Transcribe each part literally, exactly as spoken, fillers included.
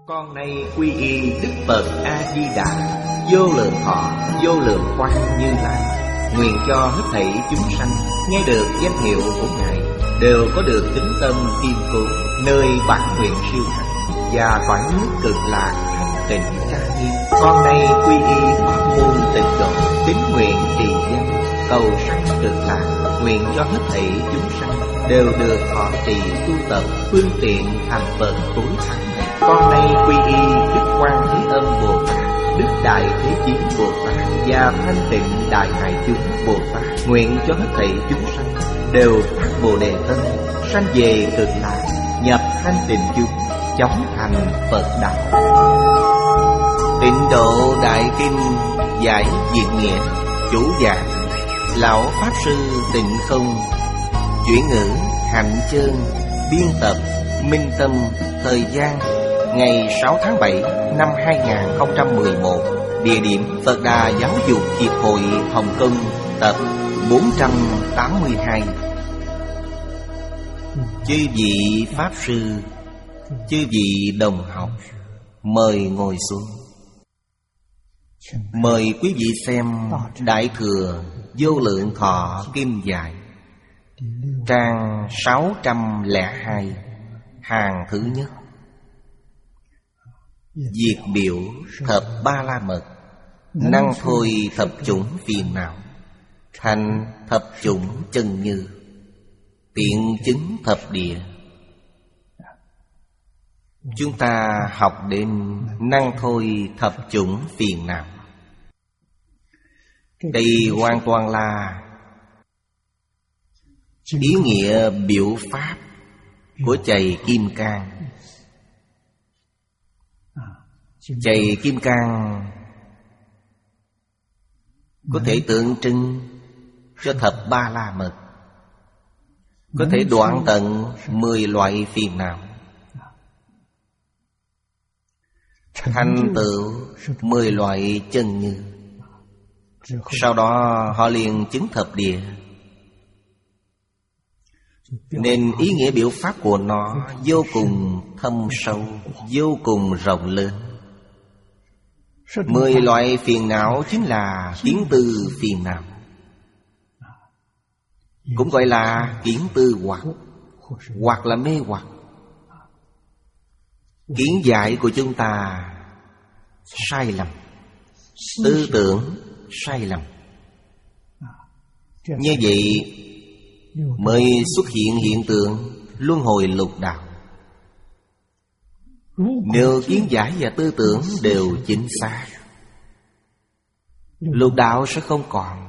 Con nay quy y Đức Phật A Di Đà, vô lượng thọ, vô lượng quang Như Lai. Nguyện cho hết thảy chúng sanh nghe được danh hiệu của Ngài đều có được tính tâm kiên cố, nơi bản nguyện siêu thắng và cõi nước cực lạc thanh tịnh trang nghiêm. Con nay quy y pháp môn tịnh độ, tín nguyện trì danh, cầu sanh cực lạc. Nguyện cho hết thảy chúng sanh đều được thọ trì tu tập phương tiện thành Phật tối thắng này. Con nay quy y Đức Quan Thế Âm Bồ Tát, Đức Đại Thế Chí Bồ Tát và Thanh Tịnh Đại Hải Chúng Bồ Tát. Nguyện cho hết thảy chúng sanh đều phát Bồ Đề tâm, sanh về cực lạc, nhập thanh tịnh chúng, chóng thành Phật đạo. Tịnh Độ Đại Kinh giải Diệt Nghĩa. Chủ giảng Lão Pháp Sư Tịnh Không. Chuyển ngữ Hạnh Chơn. Biên tập Minh Tâm. Thời gian ngày sáu tháng bảy năm hai nghìn không trăm mười một. Địa điểm Phật Đà Giáo dục Hiệp hội Hồng Kông. Tập bốn trăm tám mươi hai. Chư vị Pháp Sư, chư vị đồng học, mời ngồi xuống. Mời quý vị xem Đại Thừa Vô Lượng Thọ Kim Giải, trang sáu trăm lẻ hai, hàng thứ nhất. Diệt biểu thập ba la mật, năng thôi thập chủng phiền não, thành thập chủng chân như, tiện chứng thập địa. Chúng ta học đến năng thôi thập chủng phiền não. Đây hoàn toàn là ý nghĩa biểu pháp của chày Kim Cang. Chày Kim Cang có thể tượng trưng cho thập ba la mật, có thể đoạn tận mười loại phiền não, thành tựu mười loại chân như. Sau đó họ liền chứng thập địa. Nên ý nghĩa biểu pháp của nó vô cùng thâm sâu, vô cùng rộng lớn. Mười loại phiền não chính là kiến tư phiền não, cũng gọi là kiến tư hoặc, hoặc là mê hoặc. Kiến giải của chúng ta sai lầm, tư tưởng sai lầm. Như vậy mới xuất hiện hiện tượng luân hồi lục đạo. Nếu kiến giải và tư tưởng đều chính xác, lục đạo sẽ không còn.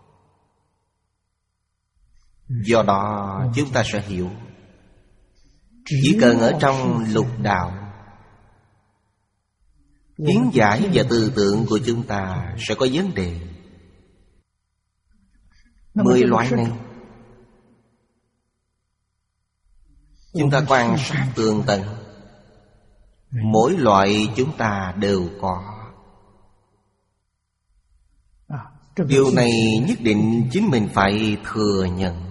Do đó chúng ta sẽ hiểu, chỉ cần ở trong lục đạo, kiến giải và tư tưởng của chúng ta sẽ có vấn đề. Mười loại này chúng ta quan sát tường tận, mỗi loại chúng ta đều có. Điều này nhất định chính mình phải thừa nhận.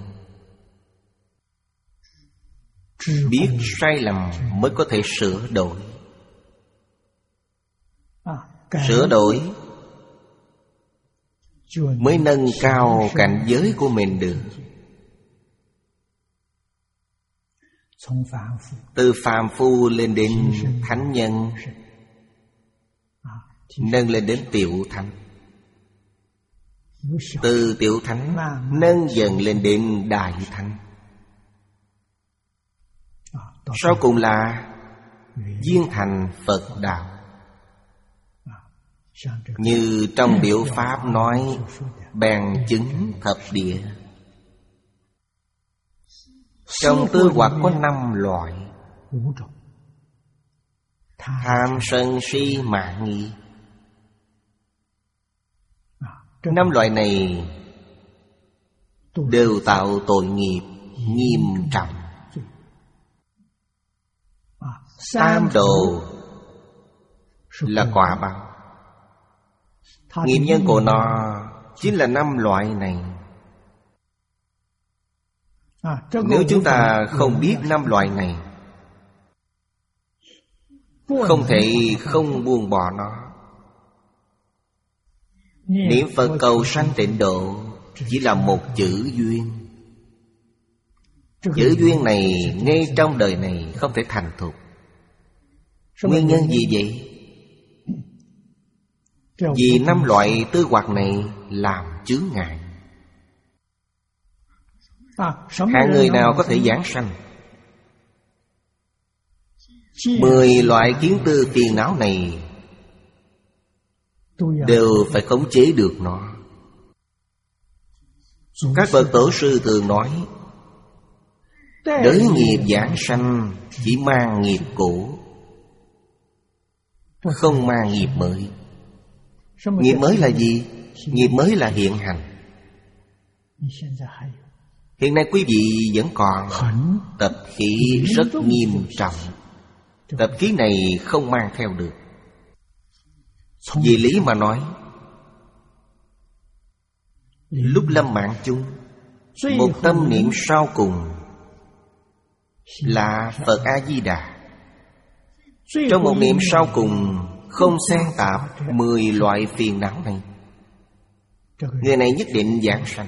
Biết sai lầm mới có thể sửa đổi. Sửa đổi mới nâng cao cảnh giới của mình được. Từ phàm phu lên đến thánh nhân, nâng lên đến tiểu thánh. Từ tiểu thánh nâng dần lên đến đại thánh. Sau cùng là viên thành Phật đạo. Như trong biểu pháp nói, bèn chứng thập địa. Trong tư hoặc có năm loại: tham sân si mạng nghi. Năm loại này đều tạo tội nghiệp nghiêm trọng. Tam đồ là quả báo. Nghiệp nhân của nó chính là năm loại này. Nếu chúng ta không biết năm loại này, không thể không buông bỏ nó. Niệm Phật cầu sanh tịnh độ chỉ là một chữ duyên. Chữ duyên này ngay trong đời này không thể thành thục. Nguyên nhân gì vậy? Vì năm loại tư hoặc này làm chướng ngại. Hạng người nào có thể giảng sanh? Mười loại kiến tư phiền não này đều phải khống chế được nó. Các bậc tổ sư thường nói, đới nghiệp giảng sanh chỉ mang nghiệp cũ, không mang nghiệp mới. Nghiệp mới là gì? Nghiệp mới là hiện hành. Hiện nay quý vị vẫn còn tập khí rất nghiêm trọng. Tập khí này không mang theo được. Vì lý mà nói, lúc lâm mạng chung, một tâm niệm sau cùng là Phật A-di-đà. Trong một niệm sau cùng không xen tạp mười loại phiền não này, người này nhất định giảng sanh.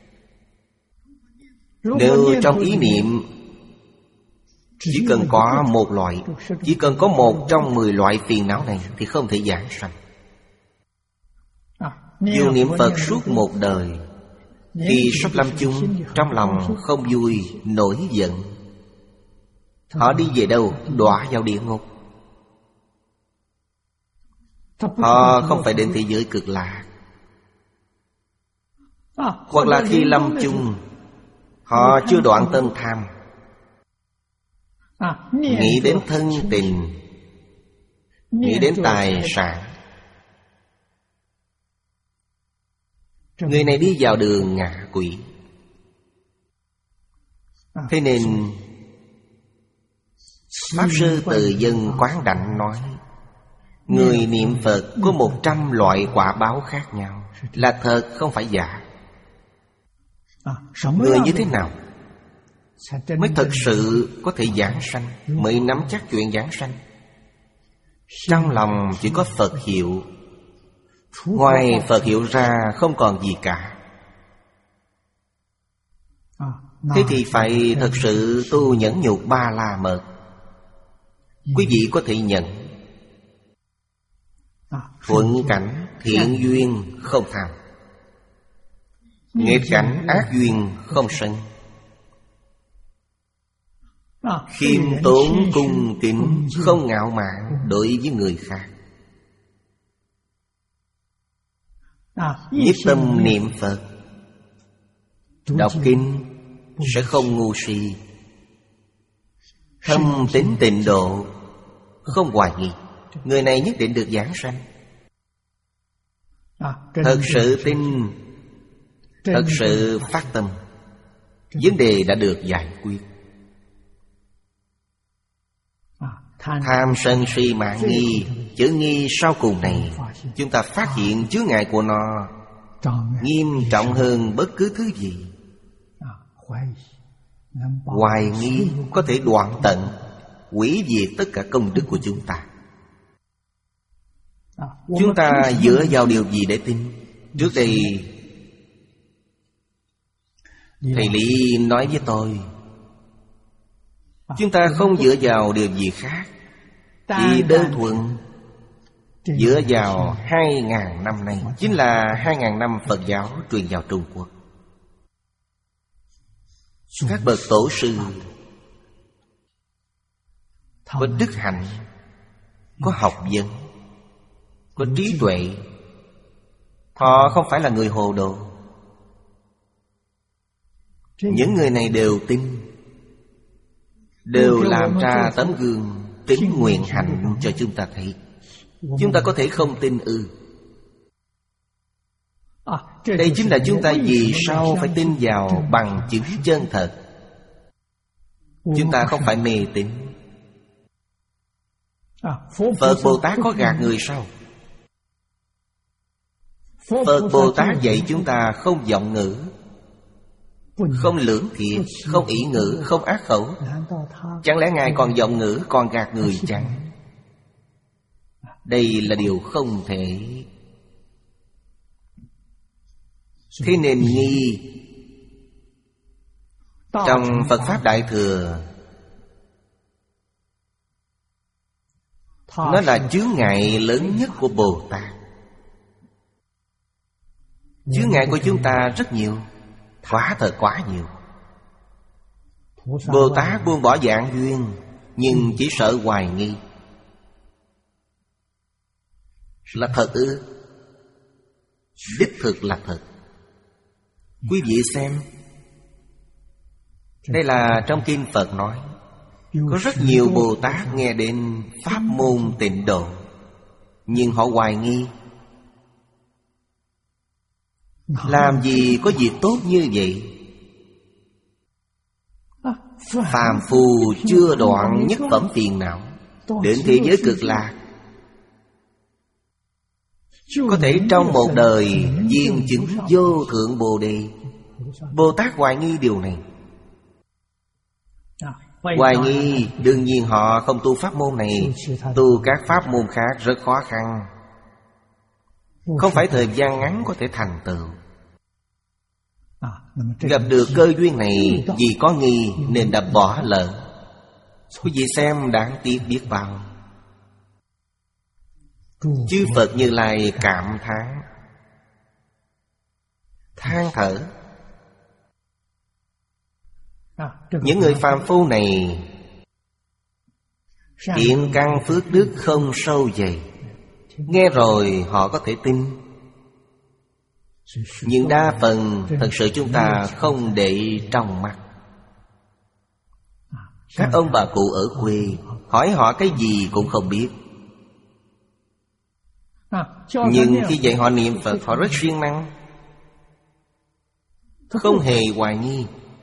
Nếu trong ý niệm chỉ cần có một loại, chỉ cần có một trong mười loại phiền não này thì không thể giảng sanh. Dù niệm Phật suốt một đời, khi sắp lâm chung, trong lòng không vui, nổi giận, họ đi về đâu? Đọa vào địa ngục. Họ không phải đến thế giới cực lạc. Hoặc là khi lâm chung, họ chưa đoạn tâm tham, nghĩ đến thân tình, nghĩ đến tài sản, người này đi vào đường ngạ quỷ. Thế nên Pháp Sư Từ Dân Quán Đảnh nói, người niệm Phật có một trăm loại quả báo khác nhau. Là thật, không phải giả. Người như thế nào mới thật sự có thể giảng sanh, mới nắm chắc chuyện giảng sanh? Trong lòng chỉ có Phật hiệu, ngoài Phật hiệu ra không còn gì cả. Thế thì phải thật sự tu nhẫn nhục ba la mật. Quý vị có thể nhận thuận cảnh thiện duyên không tham, nghịch cảnh ác duyên không sân, khiêm tốn cung kính, không ngạo mạn đối với người khác, nhất tâm niệm Phật, đọc kinh sẽ không ngu si, thâm tín tịnh độ, không hoài nghi. Người này nhất định được giảng sanh. Thật sự tin, thật sự phát tâm, vấn đề đã được giải quyết. Tham sân si mạng nghi, chữ nghi sau cùng này, chúng ta phát hiện chướng ngại của nó nghiêm trọng hơn bất cứ thứ gì. Hoài nghi có thể đoạn tận, hủy diệt tất cả công đức của chúng ta. Chúng ta dựa vào điều gì để tin? Trước đây thầy Lý nói với tôi, chúng ta không dựa vào điều gì khác, chỉ đơn thuần dựa vào hai ngàn năm nay. Chính là hai ngàn năm Phật giáo truyền vào Trung Quốc. Các bậc tổ sư có đức hạnh, có học vấn, có trí tuệ. Họ không phải là người hồ đồ. Những người này đều tin, đều làm ra tấm gương tín nguyện hạnh cho chúng ta thấy. Chúng ta có thể không tin ư? Đây chính là chúng ta vì sao phải tin vào bằng chứng chân thật. Chúng ta không phải mê tín. Phật Bồ Tát có gạt người sao? Phật Bồ Tát dạy chúng ta không vọng ngữ, không lưỡng thiệt, không ỷ ngữ, không ác khẩu. Chẳng lẽ Ngài còn vọng ngữ, còn gạt người chăng? Đây là điều không thể. Thế nên nghi trong Phật Pháp Đại Thừa, nó là chướng ngại lớn nhất của Bồ Tát. Chướng ngại của chúng ta rất nhiều, quả thật quá nhiều. Bồ Tát buông bỏ dạng duyên, nhưng chỉ sợ hoài nghi. Là thật ư? Đích thực là thật. Quý vị xem, đây là trong kinh Phật nói, có rất nhiều Bồ Tát nghe đến pháp môn Tịnh Độ, nhưng họ hoài nghi. Làm gì có việc tốt như vậy? Phàm phu chưa đoạn nhất phẩm phiền não, đến thế giới cực lạc, có thể trong một đời viên chứng vô thượng Bồ Đề. Bồ Tát hoài nghi điều này. Hoài nghi, đương nhiên họ không tu pháp môn này. Tu các pháp môn khác rất khó khăn, không phải thời gian ngắn có thể thành tựu. Gặp được cơ duyên này vì có nghi nên đã bỏ lỡ. Quý vị xem đáng tiếc biết bao. Chư Phật Như Lai cảm thán, than thở. Những người phàm phu này thiện căn phước đức không sâu dày, nghe rồi họ có thể tin, nhưng đa phần thật sự chúng ta không để trong mắt. Các ông bà cụ ở quê hỏi họ cái gì cũng không biết, nhưng khi dạy họ niệm Phật, họ rất siêng năng, không hề hoài nghi.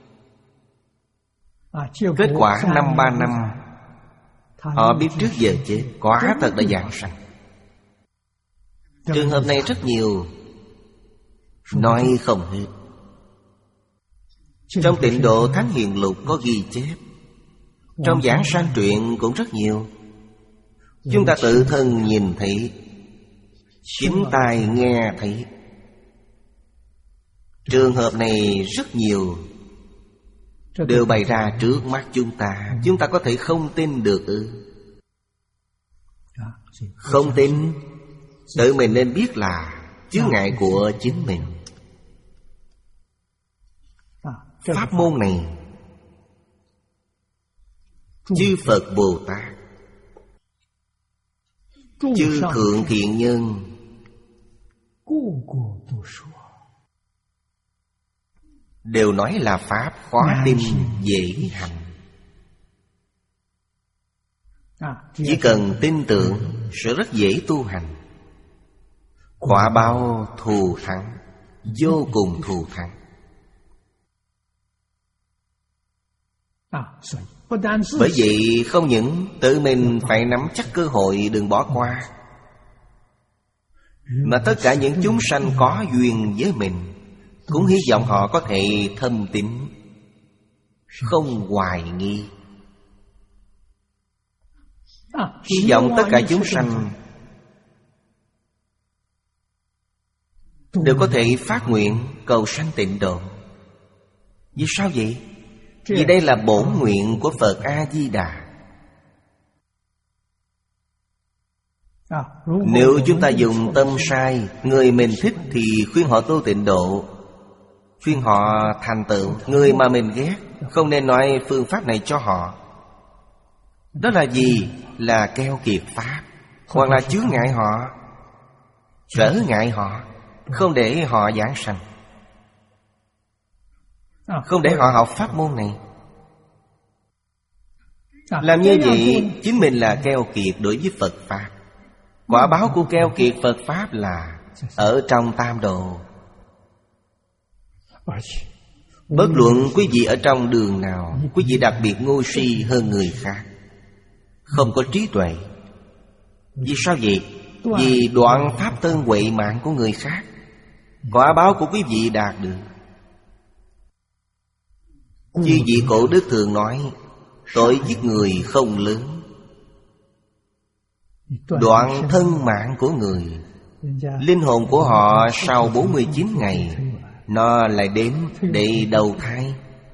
Kết quả năm ba năm họ biết trước giờ chết, quả thật đã giảng sanh. Trường hợp này rất nhiều, nói không hết. Trong Tịnh Độ Thánh Hiền Lục có ghi chép, trong giảng sanh truyện cũng rất nhiều. Chúng ta tự thân nhìn thấy, chính tai nghe thấy. Trường hợp này rất nhiều, đều bày ra trước mắt chúng ta. Chúng ta có thể không tin được ư? Không tin, tự mình nên biết là chướng ngại của chính mình. Pháp môn này, chư Phật Bồ Tát, chư Thượng Thiện Nhân đều nói là pháp khó tin dễ hành. Chỉ cần tin tưởng sẽ rất dễ tu hành. Quả báo thù thắng, vô cùng thù thắng. Bởi vậy không những tự mình phải nắm chắc cơ hội đừng bỏ qua, mà tất cả những chúng sanh có duyên với mình cũng hy vọng họ có thể thâm tín, không hoài nghi. Hy vọng tất cả chúng sanh đều có thể phát nguyện cầu sanh Tịnh Độ. Vì sao vậy? Vì đây là bổn nguyện của Phật A-di-đà. Nếu chúng ta dùng tâm sai, người mình thích thì khuyên họ tu Tịnh Độ, khuyên họ thành tựu. Người mà mình ghét, không nên nói phương pháp này cho họ. Đó là gì? Là keo kiệt pháp, hoặc là chướng ngại họ, trở ngại họ, không để họ giảng sanh, không để họ học pháp môn này. Làm như vậy chính mình là keo kiệt đối với Phật Pháp. Quả báo của keo kiệt Phật Pháp là ở trong tam độ. Bất luận quý vị ở trong đường nào, quý vị đặc biệt ngu si hơn người khác, không có trí tuệ. Vì sao vậy? Vì đoạn pháp tân huệ mạng của người khác. Quả báo của quý vị đạt được. Chư vị cổ đức thường nói, tội giết người không lớn, đoạn thân mạng của người. Linh hồn của họ sau bốn mươi chín ngày nó lại đến để đầu thai.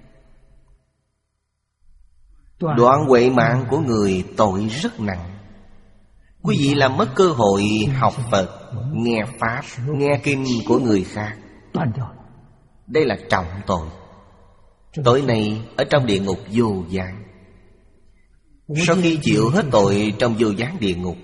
Đoạn huệ mạng của người tội rất nặng. Quý vị làm mất cơ hội học Phật, nghe Pháp, nghe Kinh của người khác. Đây là trọng tội. Tội này ở trong địa ngục vô gián. Sau khi chịu hết tội trong vô gián địa ngục,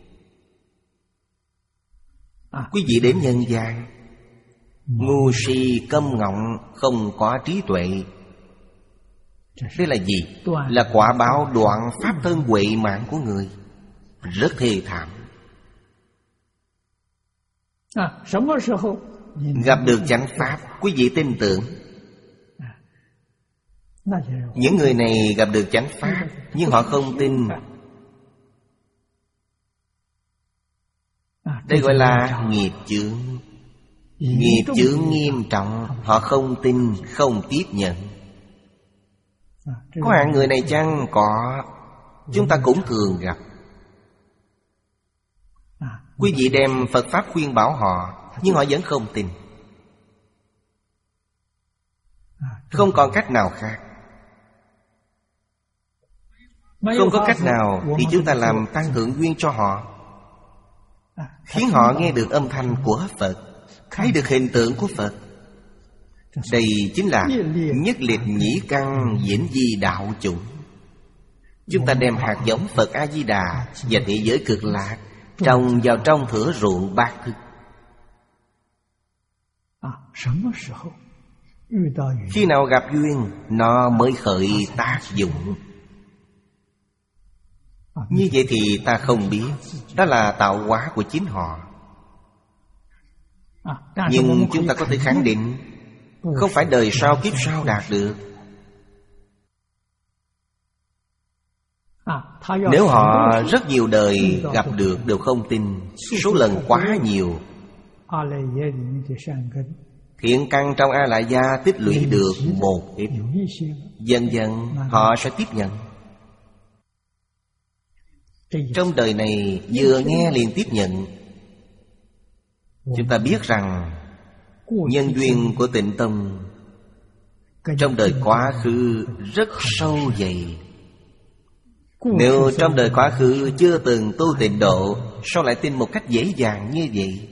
quý vị đến nhân gian, ngu si câm ngọng, không có trí tuệ. Đây là gì? Là quả báo đoạn pháp thân huệ mạng của người. Rất thê thảm. Gặp được chánh pháp, quý vị tin tưởng. Những người này gặp được chánh pháp, nhưng họ không tin. Đây gọi là nghiệp chướng. Nghiệp chướng nghiêm trọng, họ không tin, không tiếp nhận. Có hạng người này chăng? Có. Chúng ta cũng thường gặp. Quý vị đem Phật Pháp khuyên bảo họ, nhưng họ vẫn không tin. Không còn cách nào khác. Không có cách nào thì chúng ta làm tăng thượng duyên cho họ, khiến họ nghe được âm thanh của Phật, thấy được hình tượng của Phật. Đây chính là nhất liệt nhĩ căn vĩnh di đạo chủng. Chúng ta đem hạt giống Phật A-di-đà và thế giới cực lạc trồng vào trong thửa ruộng bát thức. Khi nào gặp duyên, nó mới khởi tác dụng. Như vậy thì ta không biết. Đó là tạo hóa của chính họ. Nhưng chúng ta có thể khẳng định, không phải đời sau kiếp sau đạt được. Nếu họ rất nhiều đời gặp được đều không tin, số lần quá nhiều, thiện căn trong A Lại Gia tích lũy được một ít, dần dần họ sẽ tiếp nhận. Trong đời này vừa nghe liền tiếp nhận. Chúng ta biết rằng nhân duyên của Tịnh Tông trong đời quá khứ rất sâu dày. Nếu trong đời quá khứ chưa từng tu tịnh độ, sao lại tin một cách dễ dàng như vậy?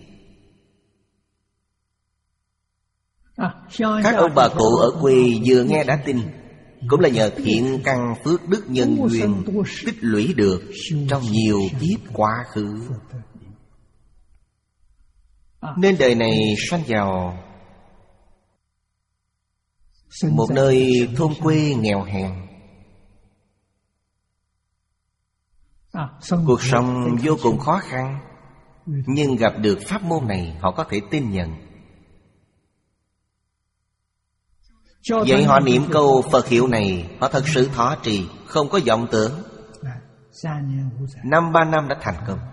Các ông bà cụ ở quê vừa nghe đã tin, cũng là nhờ thiện căn phước đức nhân duyên tích lũy được trong nhiều kiếp quá khứ. Nên đời này sanh vào một nơi thôn quê nghèo hèn, cuộc sống vô cùng khó khăn, nhưng gặp được pháp môn này họ có thể tin nhận. Vậy họ niệm câu Phật hiệu này, họ thật sự thọ trì, không có vọng tưởng. Năm ba năm đã thành công.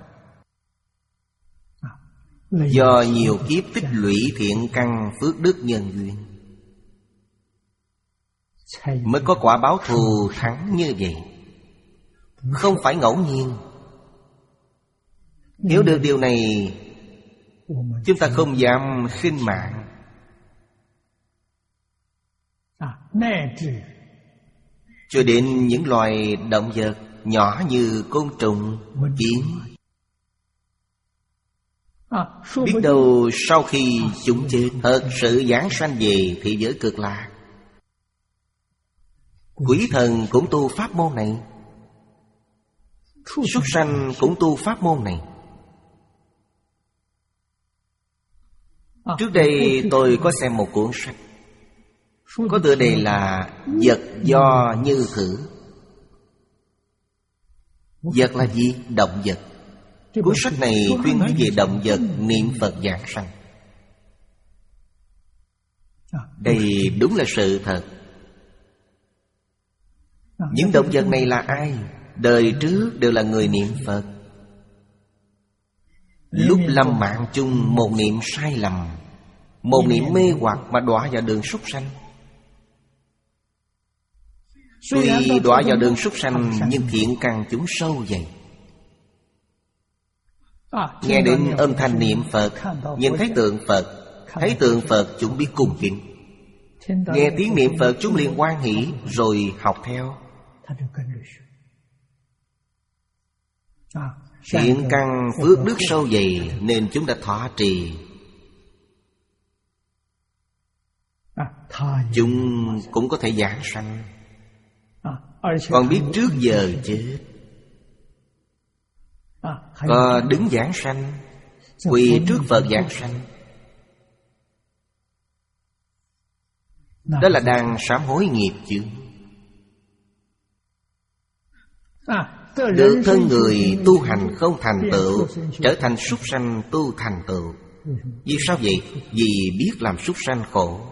Do nhiều kiếp tích lũy thiện căn phước đức nhân duyên, mới có quả báo thù thắng như vậy. Không phải ngẫu nhiên. Hiểu được điều này, chúng ta không dám khinh mạng. Cho đến những loài động vật nhỏ như côn trùng, kiến, biết đâu sau khi chúng chết thật sự giáng sanh về thế giới cực lạc. Quỷ thần cũng tu pháp môn này, súc sanh cũng tu pháp môn này. Trước đây tôi có xem một cuốn sách, có tựa đề là Vật do như thử. Vật là gì? Động vật. Cuốn sách này chuyên nói về động vật niệm Phật giảng sanh. Đây đúng là sự thật. Những động vật này là ai? Đời trước đều là người niệm Phật. Lúc lâm mạng chung một niệm sai lầm, một niệm mê hoặc mà đọa vào đường súc sanh. Tuy đọa vào đường súc sanh, nhưng thiện căn chúng sâu dày. Nghe đến âm thanh niệm Phật, nhìn thấy tượng Phật, thấy tượng Phật chúng biết cung kính. Nghe tiếng niệm Phật chúng liền hoan hỷ, rồi học theo. Thiện căn phước đức sâu dày nên chúng đã thọ trì. Chúng cũng có thể giảng sanh, còn biết trước giờ chết. Có đứng giảng sanh, quỳ trước Phật giảng sanh. Đó là đang sám hối nghiệp chướng. Được thân người tu hành không thành tựu, trở thành súc sanh tu thành tựu. Vì sao vậy? Vì biết làm súc sanh khổ.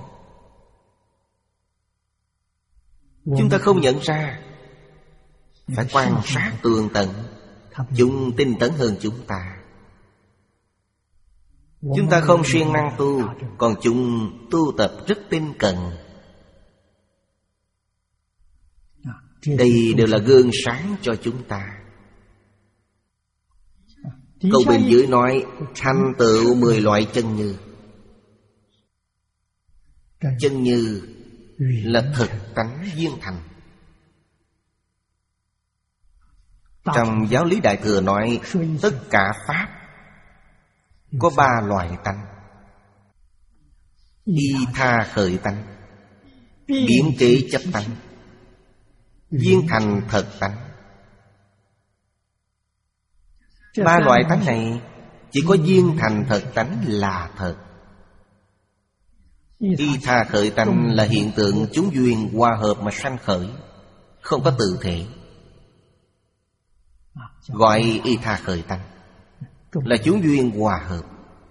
Chúng ta không nhận ra, phải quan sát tường tận. Chúng tinh tấn hơn chúng ta. Chúng ta không siêng năng tu, còn chúng tu tập rất tinh cận. Đây đều là gương sáng cho chúng ta. Câu bên dưới nói thành tựu mười loại chân như. Chân như là thực tánh viên thành. Trong giáo lý Đại Thừa nói tất cả pháp có ba loại tánh: y tha khởi tánh, biến kế chấp tánh, viên thành thật tánh. Ba loại tánh này chỉ có viên thành thật tánh là thật. Y tha khởi tánh là hiện tượng chúng duyên hòa hợp mà sanh khởi, không có tự thể, gọi y tha khởi tánh, là chúng duyên hòa hợp.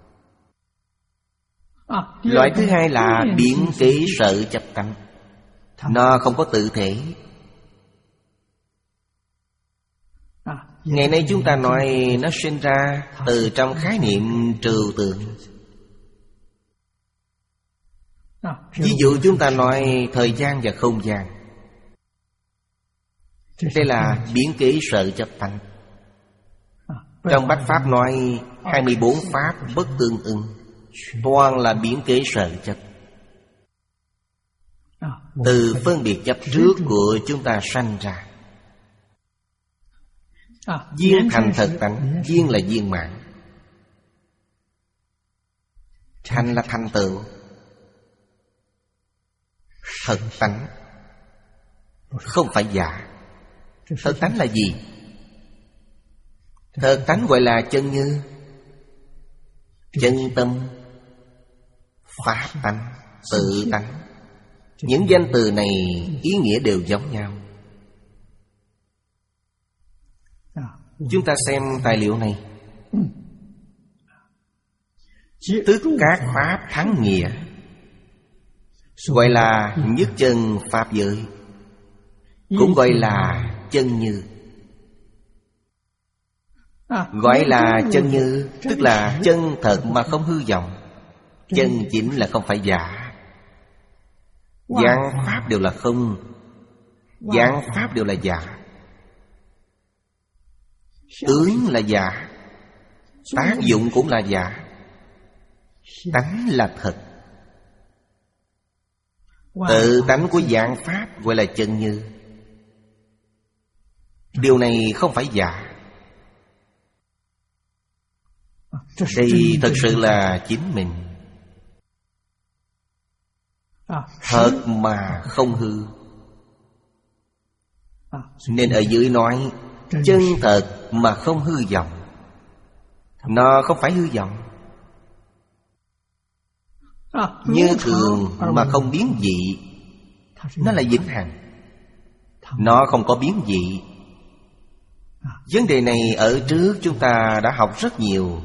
Loại thứ hai là biến kế sợ chấp tánh, nó không có tự thể. Ngày nay chúng ta nói nó sinh ra từ trong khái niệm trừu tượng. Ví dụ chúng ta nói thời gian và không gian, đây là biến kế sợ chấp tánh. Trong Bách Pháp nói hai mươi bốn pháp bất tương ưng, toàn là biến kế sợ chấp. Từ phân biệt chấp trước của chúng ta sanh ra. Viên thành thật tánh, viên là viên mãn, thành là thành tựu. Thật tánh không phải giả. Thật tánh là gì? Thật tánh gọi là chân như, chân tâm, pháp tánh, tự tánh. Những danh từ này ý nghĩa đều giống nhau. Chúng ta xem tài liệu này. Tức các pháp thắng nghĩa, gọi là nhất chân pháp giới, cũng gọi là chân như. Gọi là chân như tức là chân thật mà không hư vọng. Chân chính là không phải giả. Giảng pháp đều là không, giảng pháp đều là giả. Tướng là giả, tác dụng cũng là giả, tánh là thật. Tự tánh của giảng pháp gọi là chân như. Điều này không phải giả. Đây thật sự là chính mình, thật mà không hư. Nên ở dưới nói chân thật mà không hư vọng. Nó không phải hư vọng. Như thường mà không biến dị, nó là vĩnh hằng. Nó không có biến dị. Vấn đề này ở trước chúng ta đã học rất nhiều.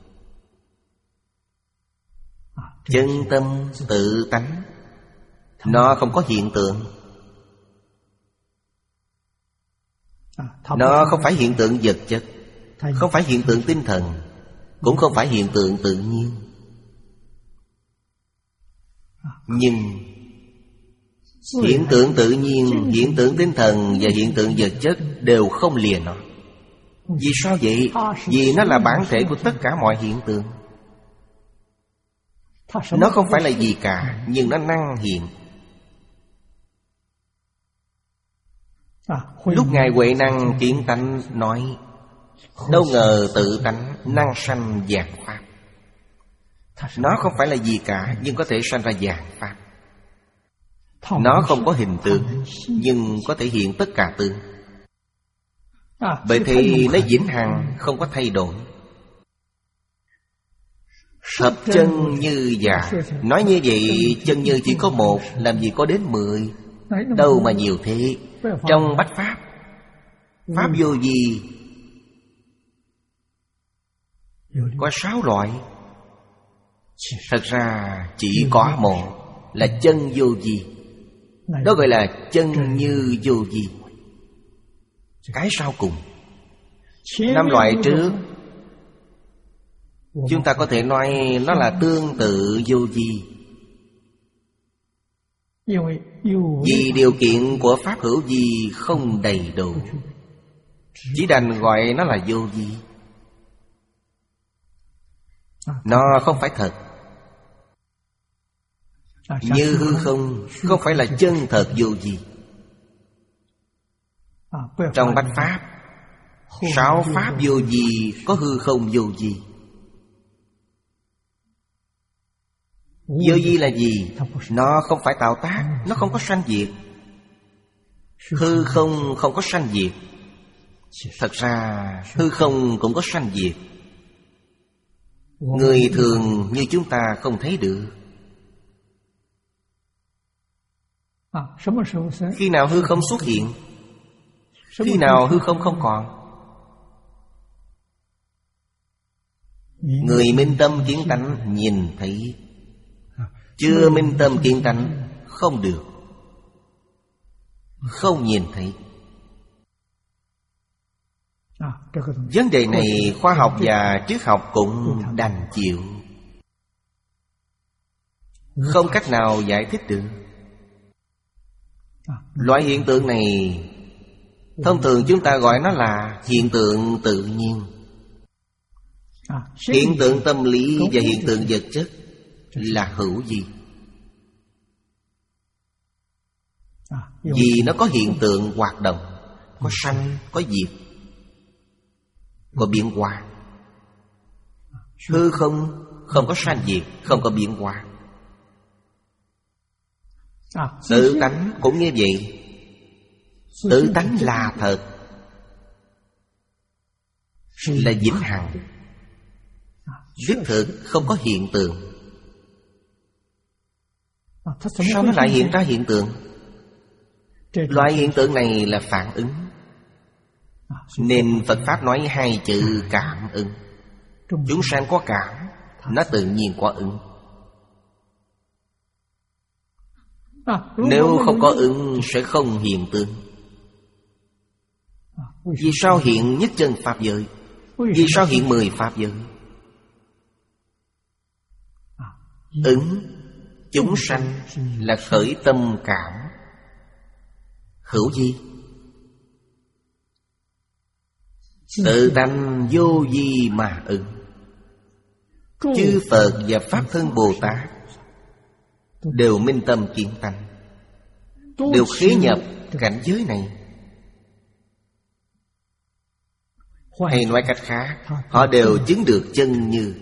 Chân tâm tự tánh, nó không có hiện tượng. Nó không phải hiện tượng vật chất, không phải hiện tượng tinh thần, cũng không phải hiện tượng tự nhiên. Nhưng hiện tượng tự nhiên, hiện tượng tinh thần và hiện tượng vật chất đều không lìa nó. Vì sao vậy? Vì nó là bản thể của tất cả mọi hiện tượng. Nó không phải là gì cả, nhưng nó năng hiện. Lúc Ngài Huệ Năng Kiến Tánh nói, đâu ngờ tự tánh năng sanh vạn pháp. Nó không phải là gì cả, nhưng có thể sanh ra vạn pháp. Nó không có hình tượng, nhưng có thể hiện tất cả tướng. Bởi thì nó vĩnh hằng, không có thay đổi. Thập chân như giả. Nói như vậy, chân như chỉ có một, làm gì có đến mười. Đâu mà nhiều thế. Trong bách pháp, pháp vô vi có sáu loại. Thật ra chỉ có một, là chân vô vi. Đó gọi là chân như vô vi. Cái sau cùng, năm loại trước chúng ta có thể nói nó là tương tự vô vi. Vì điều kiện của pháp hữu vi không đầy đủ, chỉ đành gọi nó là vô vi. Nó không phải thật. Như hư không không phải là chân thật vô vi. Trong bách pháp, sáu pháp vô vi có hư không vô vi. Vô vi là gì? Nó không phải tạo tác, nó không có sanh diệt. Hư không không có sanh diệt. Thật ra hư không cũng có sanh diệt. Người thường như chúng ta không thấy được. Khi nào hư không xuất hiện? Khi nào hư không không còn? Người minh tâm kiến tánh nhìn thấy. Chưa minh tâm kiến tánh không được, không nhìn thấy. Vấn đề này khoa học và triết học cũng đành chịu, không cách nào giải thích được. Loại hiện tượng này thông thường chúng ta gọi nó là hiện tượng tự nhiên. Hiện tượng tâm lý và hiện tượng vật chất là hữu vi. Vì nó có hiện tượng hoạt động, có sanh, có diệt, có biến hóa. Hư không không có sanh diệt, không có biến hóa. Tự tánh cũng như vậy. Tự tánh là thật, là vĩnh hằng, đích thực, không có hiện tượng. Sao nó lại hiện ra hiện tượng? Loại hiện tượng này là phản ứng. Nên Phật Pháp nói hai chữ cảm ứng. Chúng sanh có cảm, nó tự nhiên có ứng. Nếu không có ứng sẽ không hiện tượng. Vì sao hiện nhất chân Pháp giới? Vì sao hiện mười Pháp giới? Ứng chúng sanh là khởi tâm cảm, hữu vi. Tự tánh vô vi mà ứng. Chư Phật và Pháp Thân Bồ Tát đều minh tâm kiến tánh, đều khế nhập cảnh giới này. Hay nói cách khác, họ đều chứng được chân như.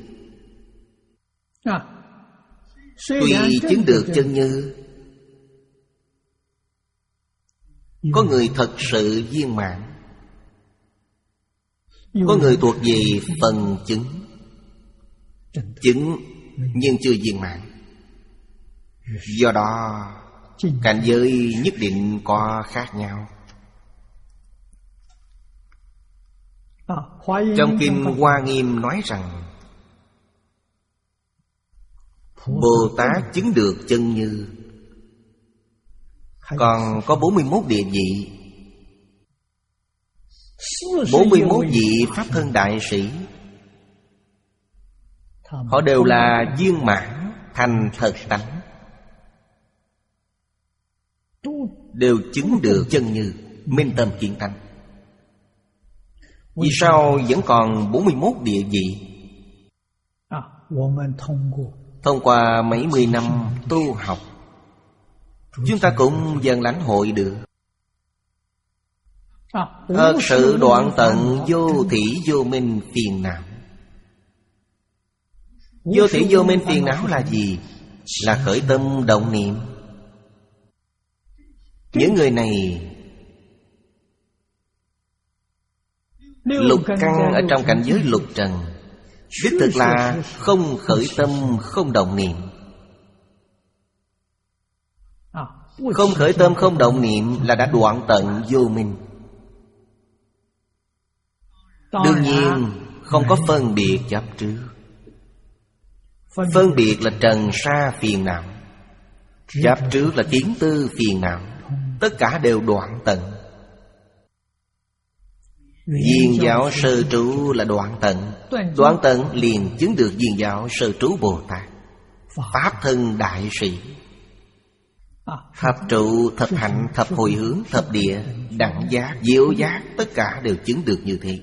Tuy chứng được chân như, có người thật sự viên mãn, có người thuộc về phần chứng. Chứng nhưng chưa viên mãn. Do đó cảnh giới nhất định có khác nhau. Trong Kinh Hoa Nghiêm nói rằng Bồ Tát chứng được chân như còn có bốn mươi mốt địa vị. Bốn mươi mốt vị Pháp Thân Đại Sĩ, họ đều là viên mãn thành thật tánh, đều chứng được chân như, minh tâm kiến tánh. Vì sao vẫn còn bốn mươi mốt địa vị? Thông qua mấy mươi năm tu học, chúng ta cũng dần lãnh hội được. Thật sự đoạn tận vô thỉ vô minh phiền não. Vô thỉ vô minh phiền não là gì? Là khởi tâm động niệm. Những người này lục căn ở trong cảnh giới lục trần, đích thực là không khởi tâm, không động niệm. Không khởi tâm, không động niệm là đã đoạn tận vô minh. Đương nhiên không có phân biệt chấp trước. Phân biệt là trần sa phiền não, chấp trước là kiến tư phiền não. Tất cả đều đoạn tận. Viên giáo sơ trú là đoạn tận. Đoạn tận liền chứng được viên giáo sơ trú Bồ Tát, Pháp thân đại sĩ. Thập trụ, thập hạnh, thập hồi hướng, thập địa, đẳng giác, diệu giác, tất cả đều chứng được như thế.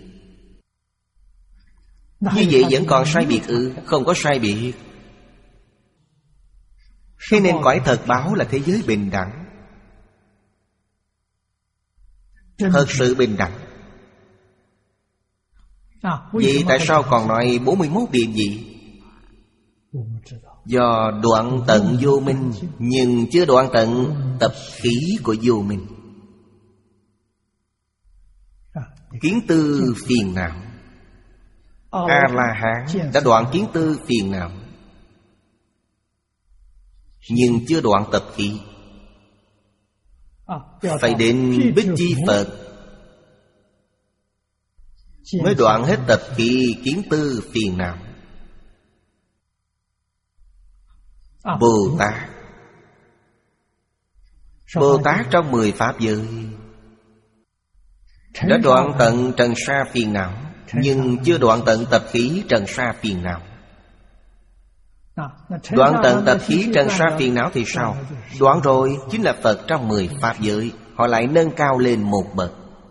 Như vậy vẫn còn sai biệt ư? Không có sai biệt. Thế nên cõi thật báo là thế giới bình đẳng. Thật sự bình đẳng. Vậy tại sao còn nói bốn mươi mốt địa vị? Do đoạn tận vô minh, nhưng chưa đoạn tận tập khí của vô minh. Kiến tư phiền não. A-la-hán đã đoạn kiến tư phiền não, nhưng chưa đoạn tập khí. Phải đến Bích Chi Phật mới đoạn hết tập khí kiến tư phiền não. Bồ Tát Bồ Tát trong mười pháp giới đã đoạn tận trần sa phiền não, nhưng chưa đoạn tận tập khí trần sa phiền não. Đoạn tận tập khí trần sa phiền não thì sao? Đoạn rồi chính là Phật trong mười pháp giới. Họ lại nâng cao lên một bậc.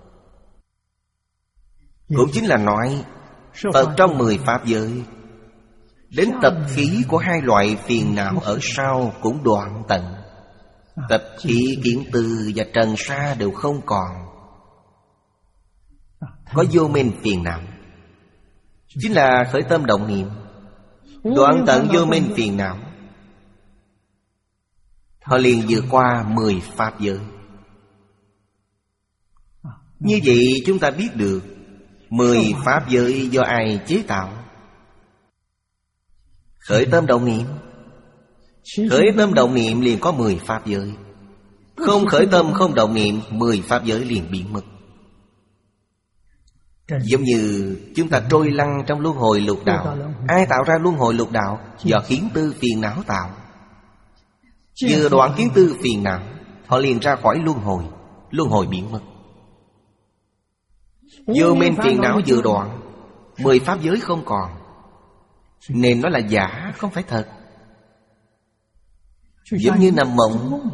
Cũng chính là nói Phật trong mười pháp giới, đến tập khí của hai loại phiền não ở sau cũng đoạn tận. Tập khí kiến tư và trần sa đều không còn. Có vô minh phiền não, chính là khởi tâm động niệm. Đoạn tận vô minh phiền não, họ liền vượt qua mười pháp giới. Như vậy chúng ta biết được mười pháp giới do ai chế tạo? Khởi tâm động niệm. Khởi tâm động niệm liền có mười pháp giới. Không khởi tâm không động niệm, mười pháp giới liền biến mất. Giống như chúng ta trôi lăn trong luân hồi lục đạo. Ai tạo ra luân hồi lục đạo? Do kiến tư phiền não tạo. Vừa đoạn kiến tư phiền não, họ liền ra khỏi luân hồi. Luân hồi biến mất. Vô minh phiền não vừa đoạn, mười pháp giới không còn. Nên nó là giả, không phải thật. Giống như nằm mộng.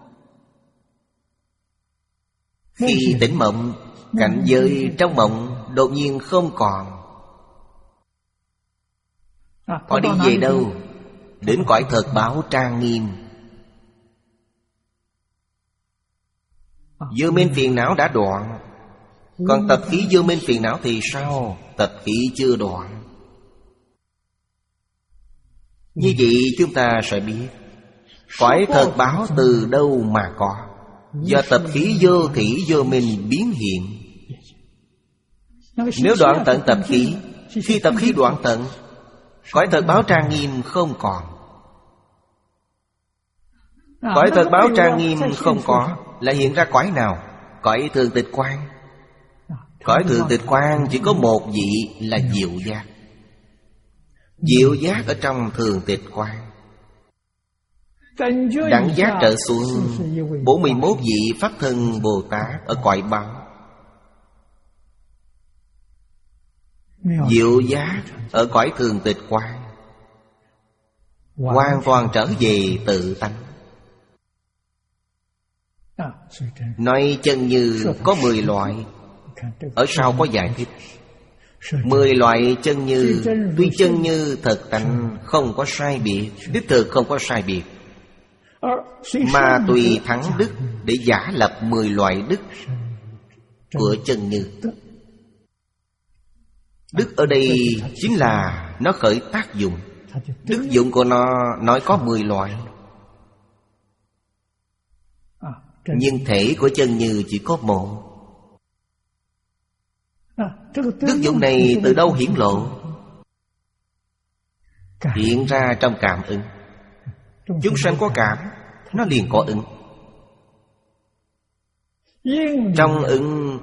Khi tỉnh mộng, cảnh giới trong mộng đột nhiên không còn. Họ đi về đâu? Đến cõi thật báo trang nghiêm. Vô minh phiền não đã đoạn. Còn tập khí vô minh phiền não thì sao? Tập khí chưa đoạn. Như vậy chúng ta sẽ biết cõi thật báo từ đâu mà có. Do tập khí vô thỉ vô minh biến hiện. Nếu đoạn tận tập khí, khi tập khí đoạn tận, cõi thật báo trang nghiêm không còn. Cõi thật báo trang nghiêm không có, lại hiện ra cõi nào? Cõi thường tịch quang. Cõi thường tịch quang chỉ có một vị là diệu giác. Diệu giác ở trong thường tịch quang. Đẳng giác trở xuống bốn mươi mốt vị Pháp thân Bồ Tát ở cõi báo. Diệu giác ở cõi thường tịch quang, hoàn toàn trở về tự tánh. Nói chân như có mười loại. Ở sau có giải thích. Mười loại chân như, tuy chân như thật tánh không có sai biệt, đích thực không có sai biệt, mà tùy thắng đức để giả lập mười loại đức của chân như. Đức ở đây chính là nó khởi tác dụng. Đức dụng của nó nói có mười loại, nhưng thể của chân như chỉ có một. Đức dụng này từ đâu hiển lộ? Hiện ra trong cảm ứng. Chúng sanh có cảm, nó liền có ứng. Trong ứng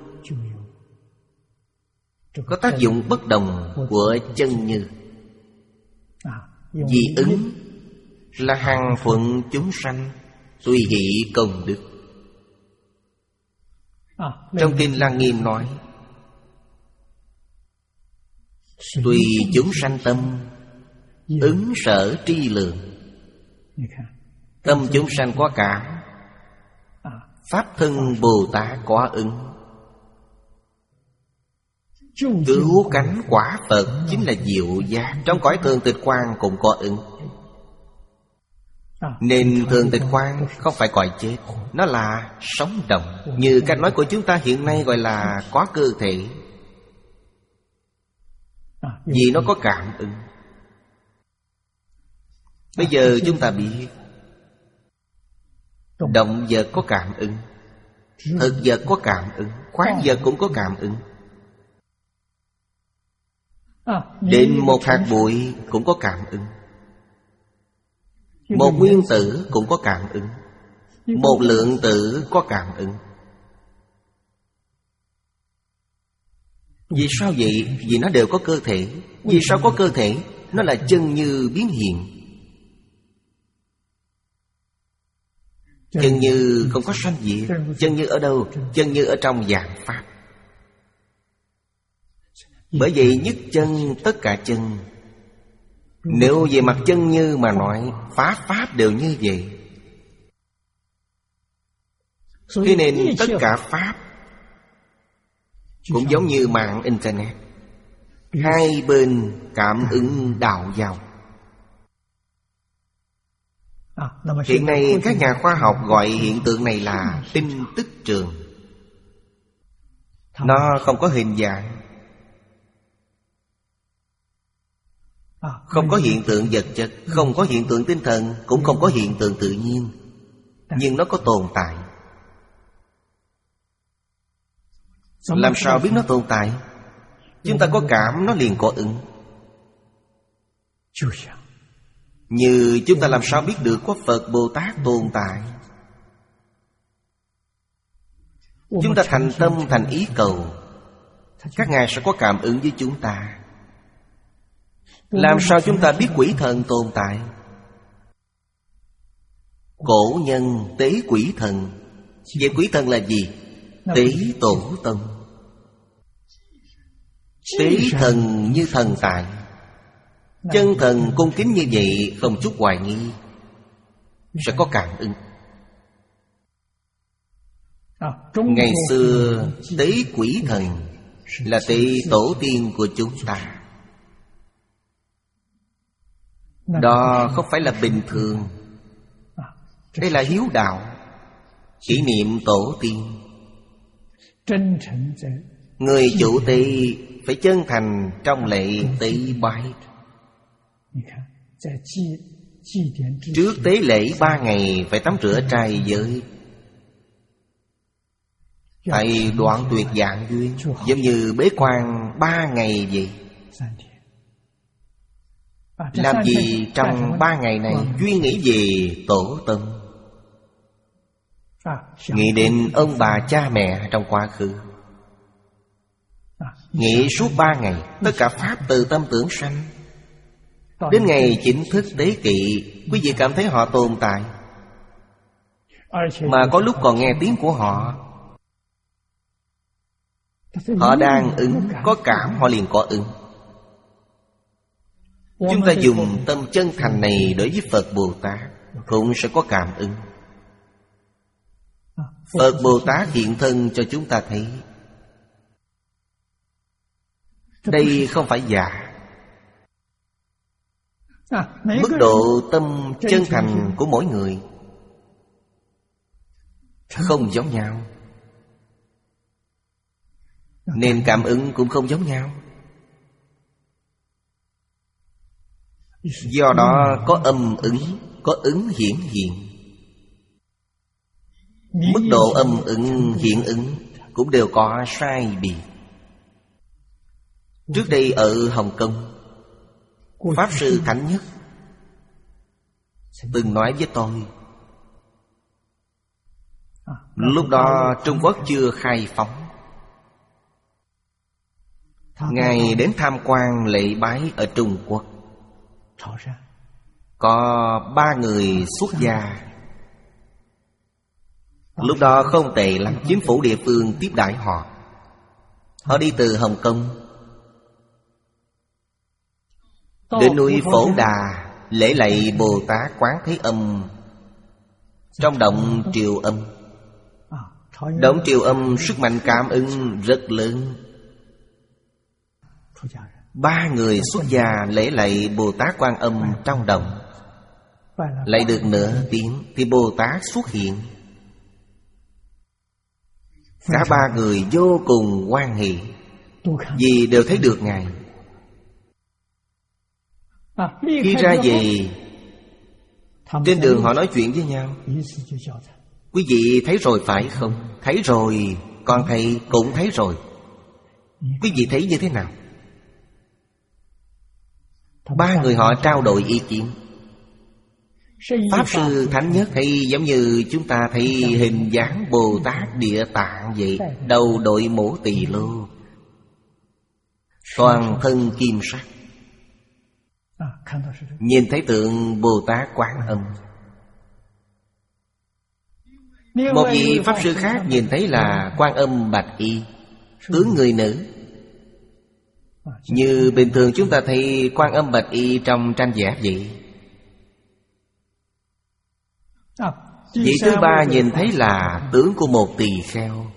có tác dụng bất đồng của chân như. Vì ứng là hằng thuận chúng sanh, tùy hỷ công đức. Trong Kinh Lăng Nghiêm nói, tùy chúng sanh tâm, ứng sở tri lượng. Tâm chúng sanh có cảm, pháp thân Bồ Tát có ứng. Cứu cánh quả Phật chính là diệu giác. Trong cõi thường tịch quang cũng có ứng. Nên thường tịch quang không phải cõi chết, nó là sống động. Như cách nói của chúng ta hiện nay gọi là có cơ thể, vì nó có cảm ứng. Bây giờ chúng ta biết động vật có cảm ứng, thực vật có cảm ứng, khoáng vật cũng có cảm ứng. Đến một hạt bụi cũng có cảm ứng, một nguyên tử cũng có cảm ứng, một lượng tử có cảm ứng. Vì sao vậy? Vì nó đều có cơ thể. Vì sao có cơ thể? Nó là chân như biến hiện. Chân như không có sanh diệt. Chân như ở đâu? Chân như ở trong dạng pháp. Bởi vậy nhất chân tất cả chân. Nếu về mặt chân như mà nói, phá pháp đều như vậy. Thế nên tất cả pháp cũng giống như mạng Internet, hai bên cảm ứng đạo giao. Hiện nay các nhà khoa học gọi hiện tượng này là tin tức trường. Nó không có hình dạng, không có hiện tượng vật chất, không có hiện tượng tinh thần, cũng không có hiện tượng tự nhiên, nhưng nó có tồn tại. Làm sao biết nó tồn tại? Chúng ta có cảm, nó liền có ứng. Như chúng ta làm sao biết được có Phật Bồ Tát tồn tại? Chúng ta thành tâm thành ý cầu, các ngài sẽ có cảm ứng với chúng ta. Làm sao chúng ta biết quỷ thần tồn tại? Cổ nhân tế quỷ thần. Vậy quỷ thần là gì? Tế tổ tông. Tế thần như thần tại. Chân thần cung kính như vậy, không chút hoài nghi, sẽ có cảm ứng. Ngày xưa tế quỷ thần là tế tổ tiên của chúng ta. Đó không phải là bình thường. Đây là hiếu đạo, kỷ niệm tổ tiên. Người chủ tế phải chân thành trong lễ tế bái. Trước tế lễ ba ngày phải tắm rửa trai giới, phải đoạn tuyệt dạng duyên, giống như bế quan ba ngày vậy. Làm gì trong ba ngày này duy nghĩ về tổ tông, nghĩ đến ông bà cha mẹ trong quá khứ. Nghĩ suốt ba ngày, tất cả pháp từ tâm tưởng sanh. Đến ngày chính thức tế kỵ, quý vị cảm thấy họ tồn tại. Mà có lúc còn nghe tiếng của họ. Họ đang ứng, có cảm họ liền có ứng. Chúng ta dùng tâm chân thành này đối với Phật Bồ Tát, cũng sẽ có cảm ứng. Phật Bồ Tát hiện thân cho chúng ta thấy. Đây không phải giả. Mức độ tâm chân thành của mỗi người không giống nhau, nên cảm ứng cũng không giống nhau. Do đó có âm ứng, có ứng hiển hiện. Mức độ âm ứng hiện ứng cũng đều có sai biệt. Trước đây ở Hồng Kông, Pháp Sư Thánh Nhất từng nói với tôi, lúc đó Trung Quốc chưa khai phóng, Ngài đến tham quan lễ bái ở Trung Quốc. Có ba người xuất gia. Lúc đó không tệ lắm, chính phủ địa phương tiếp đãi họ. Họ đi từ Hồng Kông đến núi Phổ Đà lễ lạy Bồ Tát Quán Thế Âm trong động Triều Âm. Động Triều Âm sức mạnh cảm ứng rất lớn. Ba người xuất gia lễ lạy Bồ Tát Quan Âm trong động. Lạy được nửa tiếng thì Bồ Tát xuất hiện. Cả ba người vô cùng hoan hỷ, vì đều thấy được Ngài. Khi ra về, trên đường họ nói chuyện với nhau. Quý vị thấy rồi phải không? Thấy rồi. Còn thầy cũng thấy rồi. Quý vị thấy như thế nào? Ba người họ trao đổi ý kiến. Pháp Sư Thánh Nhất hay giống như chúng ta thấy hình dáng Bồ Tát Địa Tạng vậy. Đầu đội mũ tỳ lô, toàn thân kim sắc. Nhìn thấy tượng Bồ Tát Quán Âm. Một vị Pháp Sư khác nhìn thấy là Quan Âm bạch y, tướng người nữ. Như bình thường chúng ta thấy Quan Âm bạch y trong tranh vẽ vậy. Vị thứ ba nhìn thấy là tướng của một tỳ kheo,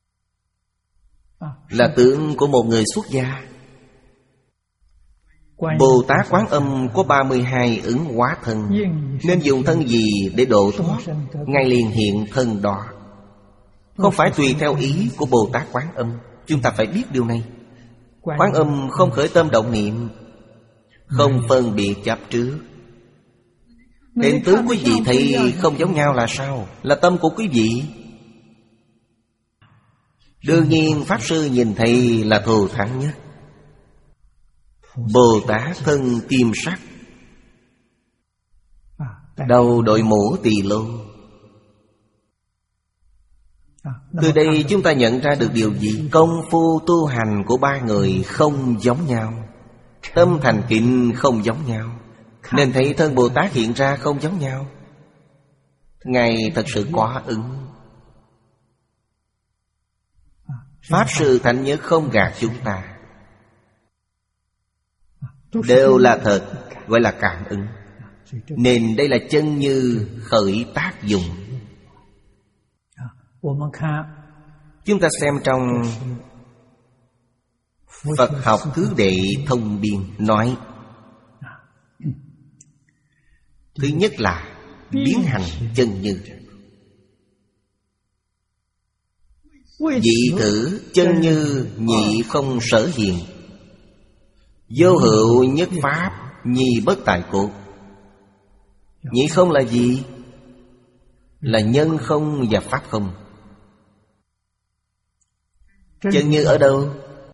là tướng của một người xuất gia. Bồ Tát Quán Âm có ba mươi hai ứng hóa thân, nên dùng thân gì để độ thoát, ngay liền hiện thân đó. Không phải tùy theo ý của Bồ Tát Quán Âm. Chúng ta phải biết điều này. Quán Âm không khởi tâm động niệm, không phân biệt chấp trước. Hiện tướng quý vị thấy không giống nhau là sao? Là tâm của quý vị. Đương nhiên Pháp Sư nhìn thấy là Thù Thắng Nhất, Bồ Tát thân kim sắc, đầu đội mũ tỳ lô. Từ đây chúng ta nhận ra được điều gì? Công phu tu hành của ba người không giống nhau, tâm thành kính không giống nhau, nên thấy thân Bồ Tát hiện ra không giống nhau. Ngài thật sự quá ứng. Pháp Sư Thánh Nhất không gạt chúng ta, đều là thật, gọi là cảm ứng. Nên đây là chân như khởi tác dụng. Chúng ta xem trong Phật học thứ đệ thông biên nói, thứ nhất là biến hành chân như. Dị thử chân như nhị không sở hiện, vô hữu nhất pháp nhi bất tại cốt. Nhị không là gì? Là nhân không và pháp không. Chân như ở đâu?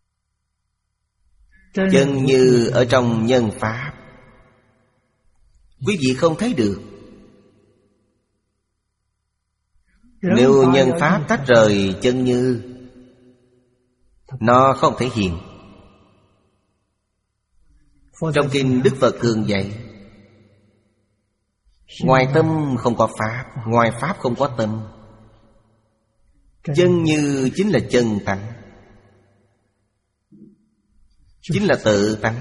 Chân như ở trong nhân pháp. Quý vị không thấy được. Nếu nhân pháp tách rời chân như, nó không thể hiện. Trong kinh Đức Phật thường dạy, ngoài tâm không có pháp, ngoài pháp không có tâm. Chân như chính là chân tánh, chính là tự tánh.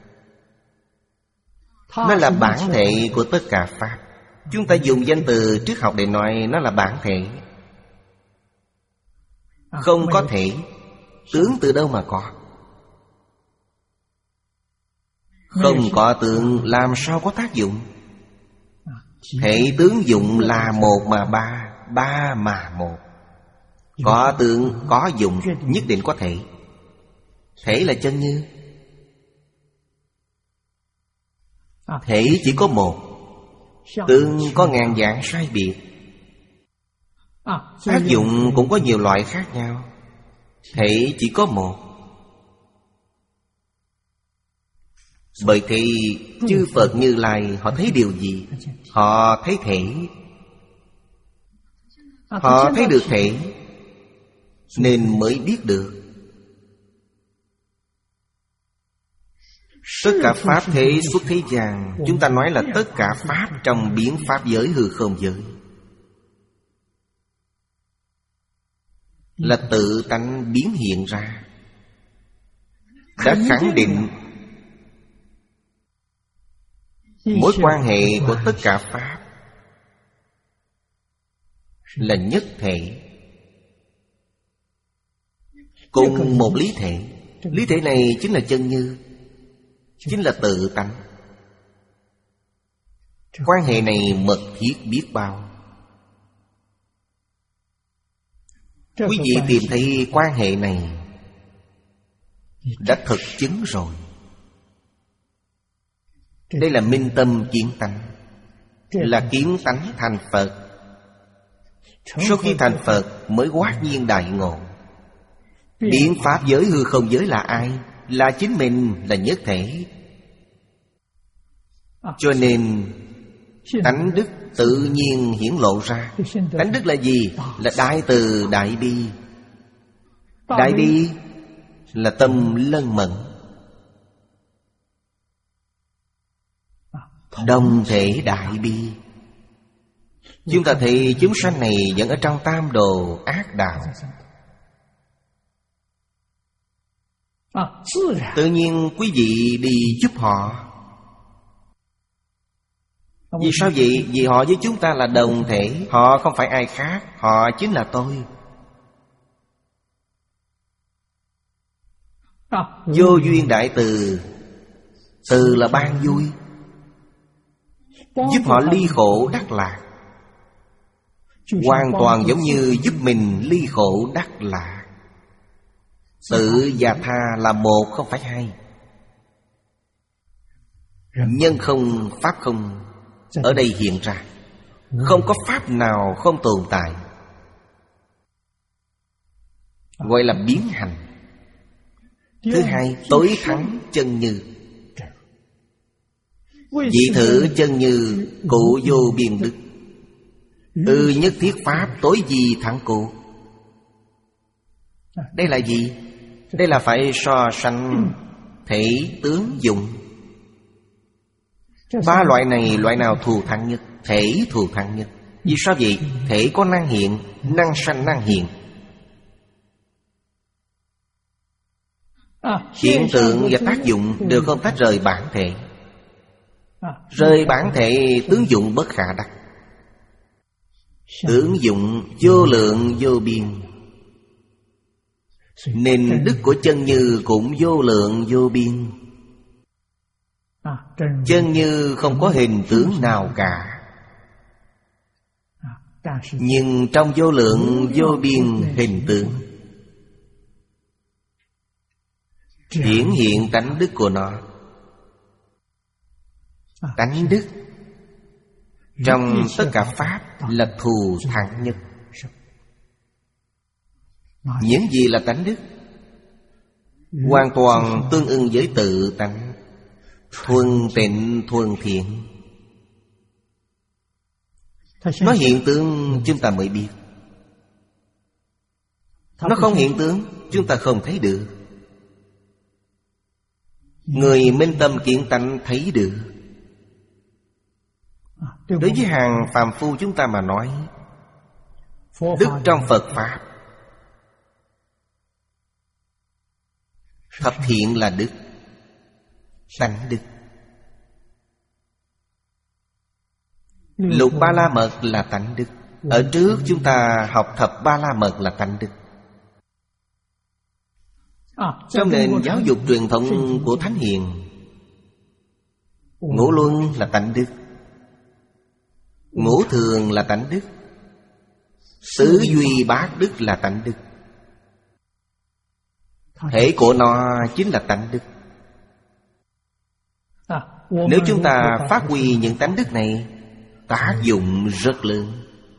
Nó là bản thể của tất cả pháp. Chúng ta dùng danh từ triết học để nói nó là bản thể. Không có thể, tướng từ đâu mà có? Không có tướng làm sao có tác dụng? Thể tướng dụng là một mà ba, ba mà một. Có tướng, có dụng, nhất định có thể. Thể là chân như. Thể chỉ có một, tướng có ngàn dạng sai biệt. Tác dụng cũng có nhiều loại khác nhau. Thể chỉ có một. Bởi thì chư Phật Như Lai họ thấy điều gì? Họ thấy thể. Họ thấy được thể nên mới biết được. Tất cả pháp thế xuất thế gian, chúng ta nói là tất cả pháp trong biến pháp giới hư không giới, là tự tánh biến hiện ra. Đã khẳng định mối quan hệ của tất cả pháp là nhất thể, cùng một lý thể. Lý thể này chính là chân như, chính là tự tánh. Quan hệ này mật thiết biết bao. Quý vị tìm thấy quan hệ này đã thực chứng rồi. Đây là minh tâm kiến tánh, là kiến tánh thành Phật. Sau khi thành Phật mới quát nhiên đại ngộ. Biến pháp giới hư không giới là ai? Là chính mình, là nhất thể. Cho nên tánh đức tự nhiên hiển lộ ra. Tánh đức là gì? Là đại từ đại bi. Đại bi là tâm lân mẫn, đồng thể đại bi. Chúng ta thấy chúng sanh này vẫn ở trong tam đồ ác đạo. Tự nhiên quý vị đi giúp họ. Vì sao vậy? Vì họ với chúng ta là đồng thể. Họ không phải ai khác, họ chính là tôi. Vô duyên đại từ. Từ là ban vui, giúp họ ly khổ đắc lạc. Hoàn toàn giống như giúp mình ly khổ đắc lạc. Tự và tha là một, không phải hai. Nhân không, pháp không ở đây hiện ra. Không có pháp nào không tồn tại, gọi là biến hành. Thứ hai, tối thắng chân như. Vị thử chân như cụ vô biên đức. Ư nhất thiết pháp tối di thắng cụ. Đây là gì? Đây là phải so sánh thể tướng dụng. Ba loại này, loại nào thù thắng nhất? Thể thù thắng nhất. Vì sao vậy? Thể có năng hiện, năng sanh năng hiện. Hiện tượng và tác dụng đều không tách rời bản thể. Rời bản thể tướng dụng bất khả đắc. Tướng dụng vô lượng vô biên, nên đức của chân như cũng vô lượng vô biên. Chân như không có hình tướng nào cả, nhưng trong vô lượng vô biên hình tướng hiển hiện tánh đức của nó. Tánh đức trong tất cả pháp là thù thắng nhất. Những gì là tánh đức? Hoàn toàn tương ưng với tự tánh, thuần tịnh thuần thiện. Nó hiện tướng chúng ta mới biết. Nó không hiện tướng chúng ta không thấy được. Người minh tâm kiến tánh thấy được. Đối với hàng phàm phu chúng ta mà nói, đức trong Phật Pháp, thập thiện là đức, tánh đức. Lục ba la mật là tánh đức. Ở trước chúng ta học thập ba la mật là tánh đức. Trong nền giáo dục truyền thống của Thánh Hiền, Ngũ luân là tánh đức, ngũ thường là tánh đức, tứ duy bát đức là tánh đức. Thể của nó chính là tánh đức. Nếu chúng ta phát huy những tánh đức này, tác dụng rất lớn.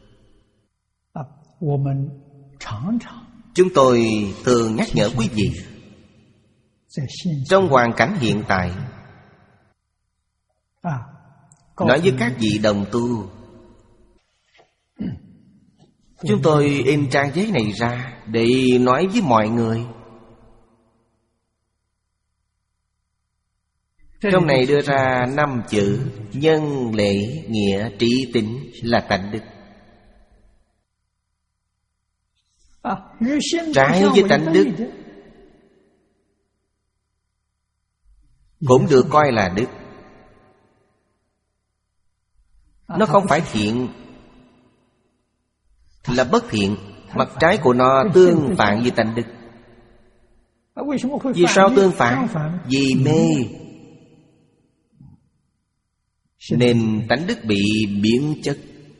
Chúng tôi thường nhắc nhở quý vị, trong hoàn cảnh hiện tại, nói với các vị đồng tu, chúng tôi in trang giấy này ra để nói với mọi người. Trong này đưa ra năm chữ: nhân, lễ, nghĩa, trí, tính là tánh đức. Trái với tánh đức cũng được coi là đức. Nó không phải thiện, là bất thiện. Mặt trái của nó tương phản với tánh đức. Vì sao tương phản? Vì mê, nên tánh đức bị biến chất.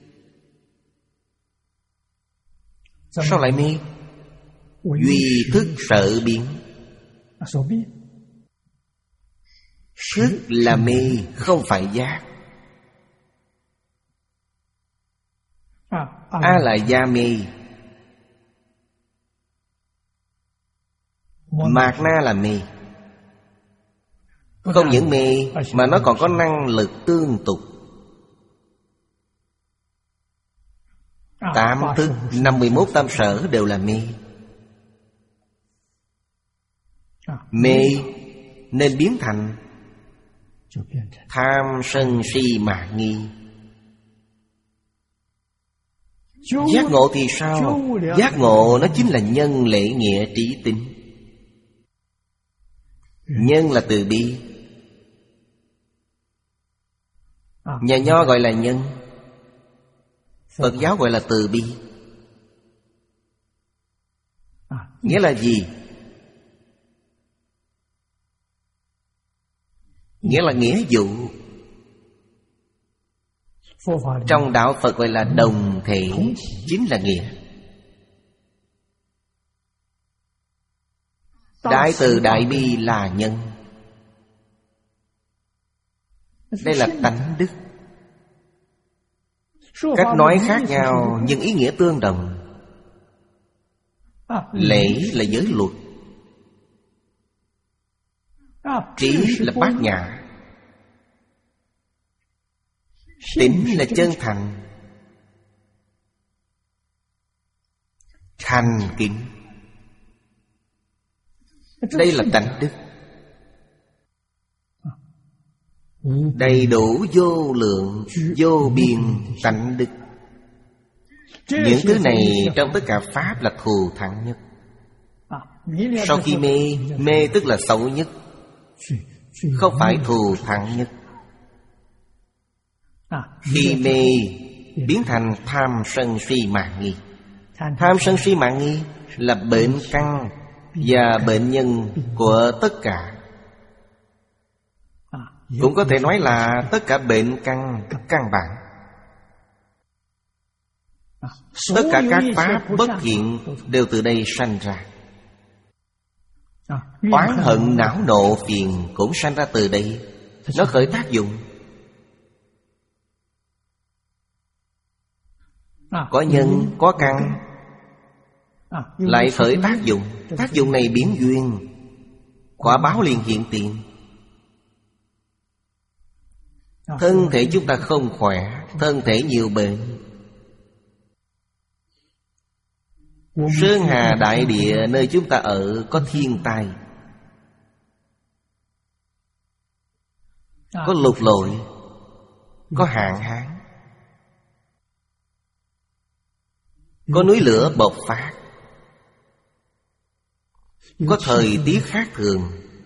Sao lại mê? Duy thức sợ biến. Thức là mê, không phải giác. A là gia mê, mạt na là mê. Không những mê mà nó còn có năng lực tương tục. Tám thức, năm mươi mốt tâm sở đều là mê. Mê nên biến thành tham sân si mạn nghi. Giác ngộ thì sao? Giác ngộ nó chính là nhân, lễ, nghĩa, trí, tính. Nhân là từ bi. Nhà Nho gọi là nhân, Phật giáo gọi là từ bi. Nghĩa là gì? Nghĩa là nghĩa vụ. Trong đạo Phật gọi là đồng thể, chính là nghĩa. Đại từ đại bi là nhân. Đây là tánh đức. Cách nói khác nhau nhưng ý nghĩa tương đồng. Lễ là giới luật, trí là bát nhã, tính là chân thành, thành kính. Đây là tánh đức. Đầy đủ vô lượng vô biên tánh đức. Những thứ này trong tất cả pháp là thù thắng nhất. Sau khi mê, mê tức là xấu nhất, không phải thù thắng nhất. Khi mê biến thành tham sân si mạn nghi. Tham sân si mạn nghi là bệnh căn và bệnh nhân của tất cả. Cũng có thể nói là tất cả bệnh căn căn bản. Tất cả các pháp bất thiện đều từ đây sanh ra. Oán hận não nộ phiền cũng sanh ra từ đây. Nó khởi tác dụng. Có nhân, có căn, lại khởi tác dụng. Tác dụng này biến duyên, quả báo liền hiện tiền. Thân thể chúng ta không khỏe, thân thể nhiều bệnh. Sơn hà đại địa nơi chúng ta ở có thiên tai, có lụt lội, có hạn hán, có núi lửa bộc phát, có thời tiết khác thường,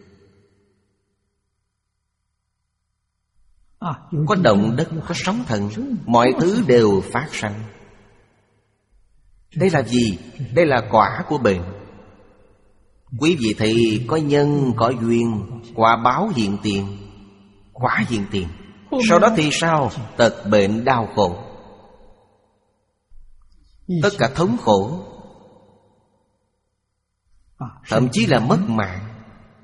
có động đất, có sóng thần. Mọi thứ đều phát sanh. Đây là gì? Đây là quả của bệnh. Quý vị thấy có nhân, có duyên, quả báo hiện tiền. quả hiện tiền. Sau đó thì sao? Tật bệnh đau khổ, tất cả thống khổ, thậm chí là mất mạng.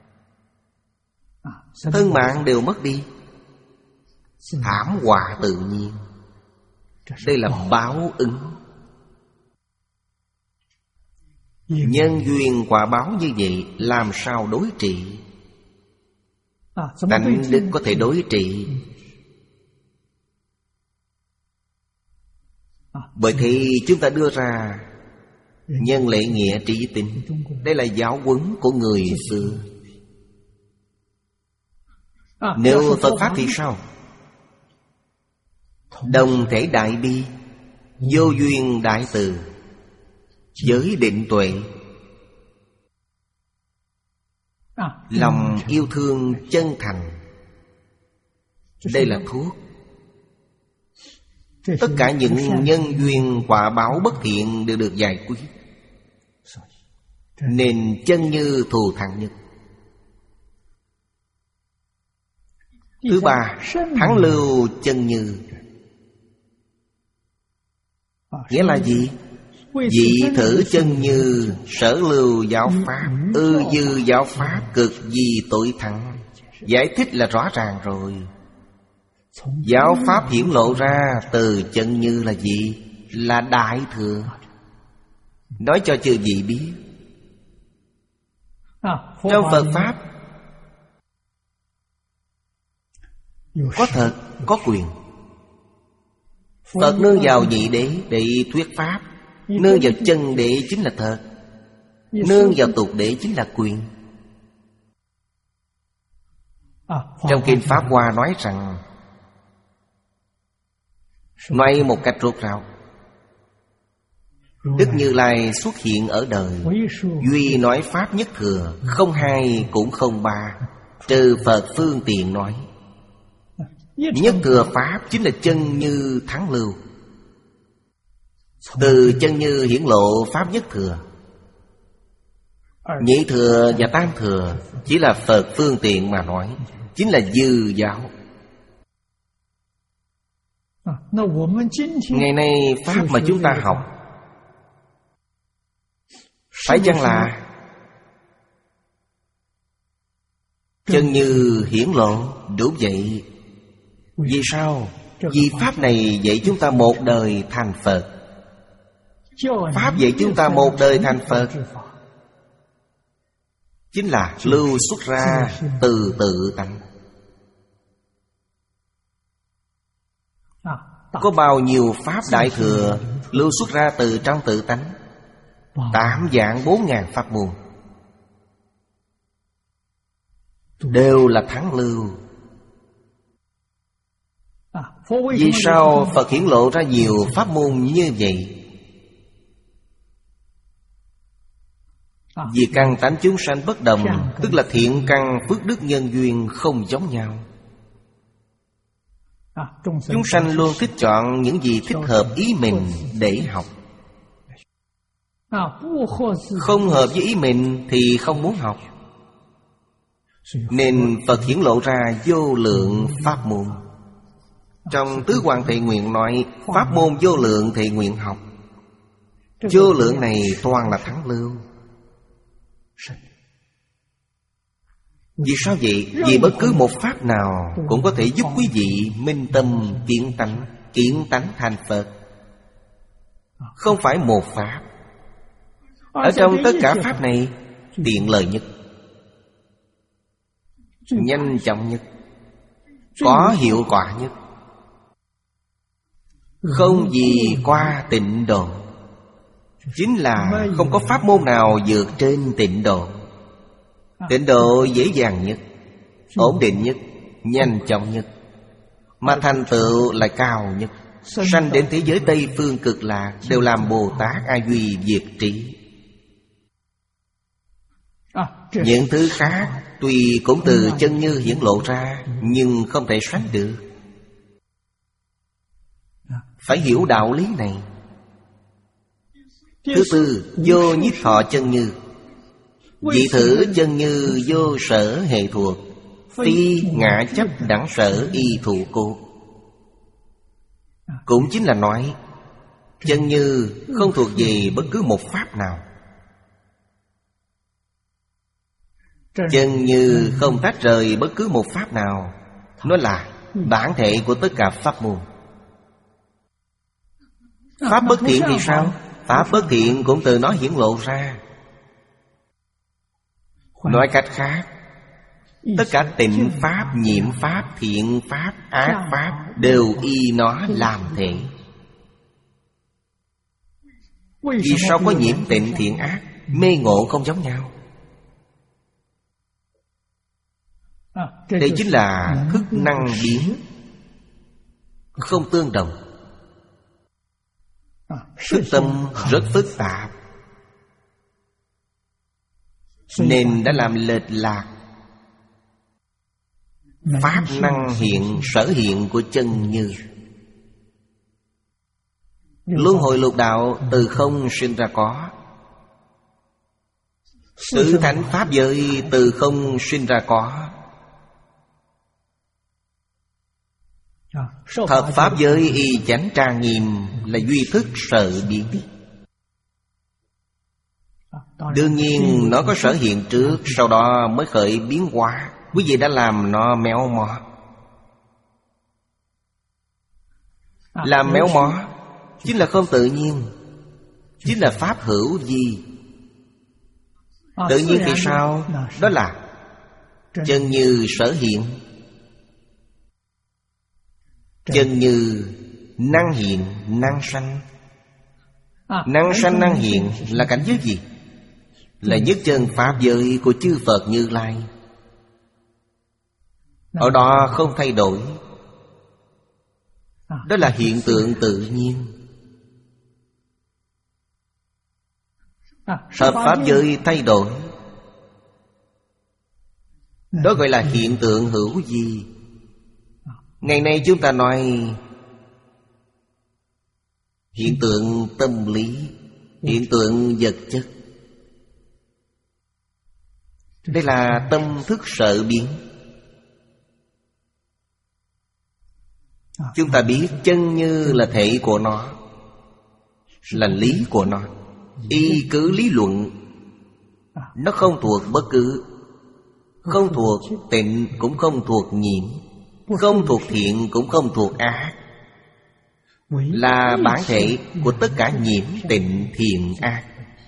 Thân mạng đều mất đi. Thảm họa tự nhiên. Đây là báo ứng. Nhân duyên quả báo như vậy, làm sao đối trị? Tánh đức có thể đối trị. Bởi thì chúng ta đưa ra nhân lễ nghĩa trí tính. Đây là giáo huấn của người xưa. Nếu Phật Pháp thì sao? Đồng thể đại bi, vô duyên đại từ, giới định tuệ, lòng yêu thương chân thành. Đây là thuốc. Tất cả những nhân duyên quả báo bất thiện đều được giải quyết. Nên chân như thù thắng nhất. Thứ ba, thắng lưu chân như. Nghĩa là gì? Dị thử chân như, sở lưu giáo pháp, ư dư giáo pháp, cực di tội thắng. Giải thích là rõ ràng rồi. Giáo pháp hiển lộ ra từ chân như là gì? Là đại thừa. Nói cho chư vị biết. Trong Phật Pháp có thật, có quyền. Phật nương vào nhị đế để thuyết Pháp. Nương vào chân đế chính là thật. Nương vào tục đế chính là quyền. Trong Kinh Pháp Hoa nói rằng, nói một cách rốt ráo, Đức Như Lai xuất hiện ở đời, duy nói Pháp nhất thừa, không hai cũng không ba, trừ Phật phương tiện nói. Nhất thừa Pháp chính là chân như thắng lưu. Từ chân như hiển lộ Pháp nhất thừa. Nhị thừa và tam thừa chỉ là Phật phương tiện mà nói, chính là dư giáo. Ngày nay Pháp mà chúng ta học phải chăng là chân như hiển lộ? Đúng vậy. Vì sao? Vì Pháp này dạy chúng ta một đời thành Phật. Pháp dạy chúng ta một đời thành Phật chính là lưu xuất ra từ tự tánh. Có bao nhiêu Pháp đại thừa lưu xuất ra từ trong tự tánh? Tám vạn bốn ngàn pháp môn, đều là thắng lưu. Vì sao Phật hiển lộ ra nhiều pháp môn như vậy? Vì căn tánh chúng sanh bất đồng, tức là thiện căn phước đức nhân duyên không giống nhau. Chúng sanh luôn thích chọn những gì thích hợp ý mình để học. Không hợp với ý mình thì không muốn học. Nên Phật hiển lộ ra vô lượng pháp môn. Trong Tứ Quan Thệ Nguyện nói pháp môn vô lượng thệ nguyện học. Vô lượng này toàn là thắng lưu. Vì sao vậy? Vì bất cứ một pháp nào cũng có thể giúp quý vị minh tâm kiến tánh, kiến tánh thành Phật. Không phải một pháp. Ở trong tất cả pháp này, tiện lợi nhất, nhanh chóng nhất, có hiệu quả nhất, không gì qua tịnh độ. Chính là không có pháp môn nào vượt trên tịnh độ. Tịnh độ dễ dàng nhất, ổn định nhất, nhanh chóng nhất, mà thành tựu lại cao nhất. Sanh đến thế giới Tây Phương Cực Lạc đều làm Bồ Tát A Duy Diệt Trí. Những thứ khác tuy cũng từ chân như hiển lộ ra, nhưng không thể sánh được. Phải hiểu đạo lý này. Thứ tư, vô nhiếp thọ chân như. Dị thử chân như vô sở hệ thuộc. Phi ngã chấp đẳng sở y thụ cốt. Cũng chính là nói chân như không thuộc về bất cứ một pháp nào. Chân như không tách rời bất cứ một pháp nào. Nó là bản thể của tất cả pháp môn. Pháp bất thiện thì sao? Pháp bất thiện cũng từ nó hiển lộ ra. Nói cách khác, tất cả tịnh pháp, nhiễm pháp, thiện pháp, ác pháp đều y nó làm thể. Vì sao có nhiễm tịnh thiện ác? Mê ngộ không giống nhau. Đây chính là thức năng biến không tương đồng. Thức tâm rất phức tạp nên đã làm lệch lạc pháp năng hiện sở hiện của chân như. Luân hồi lục đạo từ không sinh ra có. Tứ thánh pháp giới từ không sinh ra có. Thập pháp giới y chánh trang nghiêm là duy thức sở biến. Đương nhiên nó có sở hiện trước, sau đó mới khởi biến hóa. Quý vị đã làm nó méo mó. Làm méo mó chính là không tự nhiên, chính là pháp hữu vi. Tự nhiên thì sao? Đó là chân như sở hiện. Chân như năng hiện, năng sanh. Năng sanh năng hiện là cảnh giới gì? Là nhất chân pháp giới của chư Phật Như Lai. Ở đó không thay đổi. Đó là hiện tượng tự nhiên. Thập pháp giới thay đổi, đó gọi là hiện tượng hữu vi. Ngày nay chúng ta nói hiện tượng tâm lý, hiện tượng vật chất. Đây là tâm thức sở biến. Chúng ta biết chân như là thể của nó, là lý của nó. Y cứ lý luận, nó không thuộc bất cứ, không thuộc tịnh cũng không thuộc nhiễm, không thuộc thiện cũng không thuộc ác, là bản thể của tất cả nhiễm tịnh thiện ác.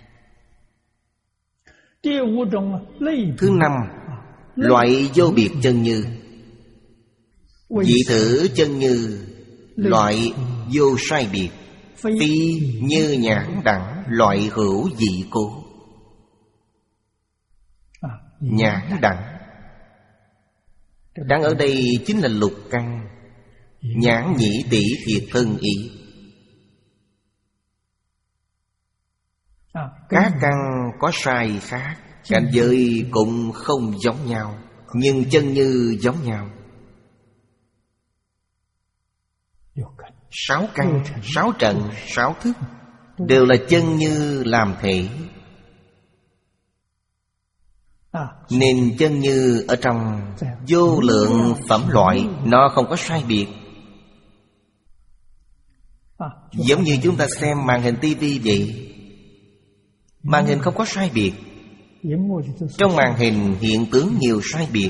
Thứ năm, loại vô biệt chân như. Vị thử chân như, loại vô sai biệt. Phi như nhãn đẳng, loại hữu dị cố. Nhãn đẳng, đẳng ở đây chính là lục căn. Nhãn nhĩ tỷ thiệt thân ý. Các căn có sai khác, cảnh giới cũng không giống nhau, nhưng chân như giống nhau. Sáu căn, sáu trận, sáu thức đều là chân như làm thể. Nên chân như ở trong vô lượng phẩm loại, nó không có sai biệt. Giống như chúng ta xem màn hình tivi vậy. Màn hình không có sai biệt. Trong màn hình hiện tướng nhiều sai biệt,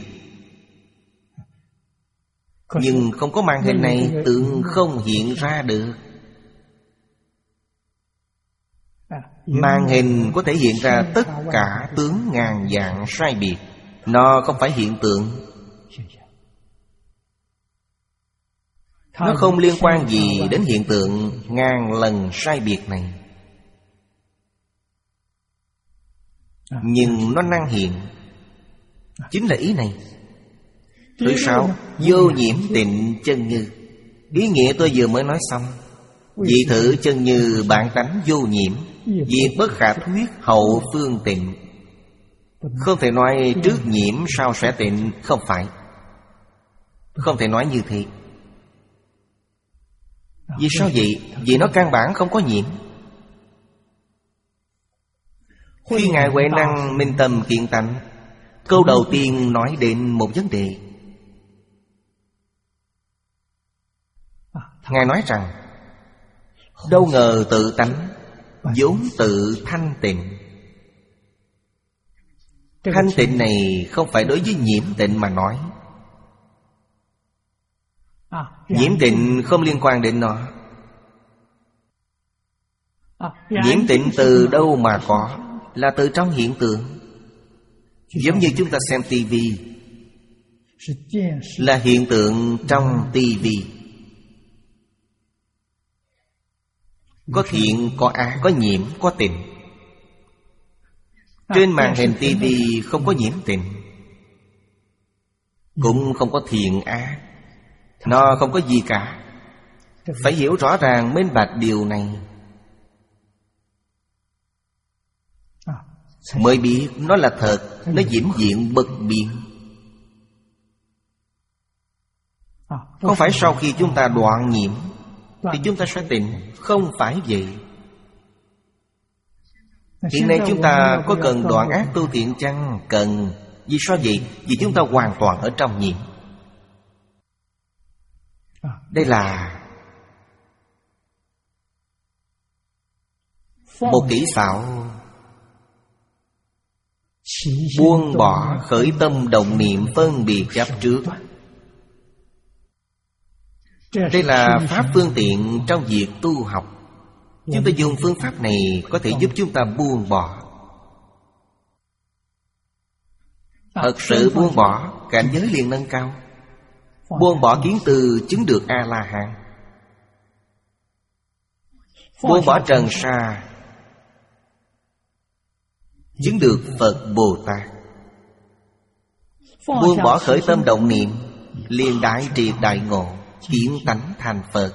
nhưng không có màn hình này tượng không hiện ra được. Màn hình có thể hiện ra tất cả tướng ngàn dạng sai biệt. Nó không phải hiện tượng. Nó không liên quan gì đến hiện tượng ngàn lần sai biệt này. Nhưng nó năng hiện, chính là ý này. Thứ sáu, vô nhiễm tịnh chân như. Ý nghĩa tôi vừa mới nói xong. Vị thử chân như bản tánh vô nhiễm, diệt bất khả thuyết, hậu phương tịnh. Không thể nói trước nhiễm sau sẽ tịnh. Không phải, không thể nói như thế. Vì sao vậy? Vì nó căn bản không có nhiễm. Khi Ngài Huệ Năng minh tâm kiện tánh, câu đầu tiên nói đến một vấn đề. Ngài nói rằng đâu ngờ tự tánh vốn tự thanh tịnh. Thanh tịnh này không phải đối với nhiễm tịnh mà nói. Nhiễm tịnh không liên quan đến nó. Nhiễm tịnh từ đâu mà có? Là từ trong hiện tượng. Giống như chúng ta xem tivi, là hiện tượng trong tivi. Có thiện, có ác, có nhiễm, có tịnh. Trên màn hình tivi không có nhiễm tịnh, cũng không có thiện ác. Nó không có gì cả. Phải hiểu rõ ràng minh bạch điều này, mới biết nó là thật. Nó vĩnh viễn bất biến. Không phải sau khi chúng ta đoạn nhiễm thì chúng ta sẽ tịnh. Không phải vậy. Hiện nay chúng ta có cần đoạn ác tu thiện chăng? Cần. Vì sao vậy? Vì chúng ta hoàn toàn ở trong nhiễm. Đây là một kỹ xảo buông bỏ khởi tâm động niệm phân biệt chấp trước. Đây là pháp phương tiện trong việc tu học. Chúng ta dùng phương pháp này có thể giúp chúng ta buông bỏ. Thật sự buông bỏ, cảnh giới liền nâng cao. Buông bỏ kiến tư chứng được A-la-hán. Buông bỏ trần sa chứng được Phật Bồ Tát. Buông bỏ khởi tâm động niệm liền đại triệt đại ngộ, kiến tánh thành Phật.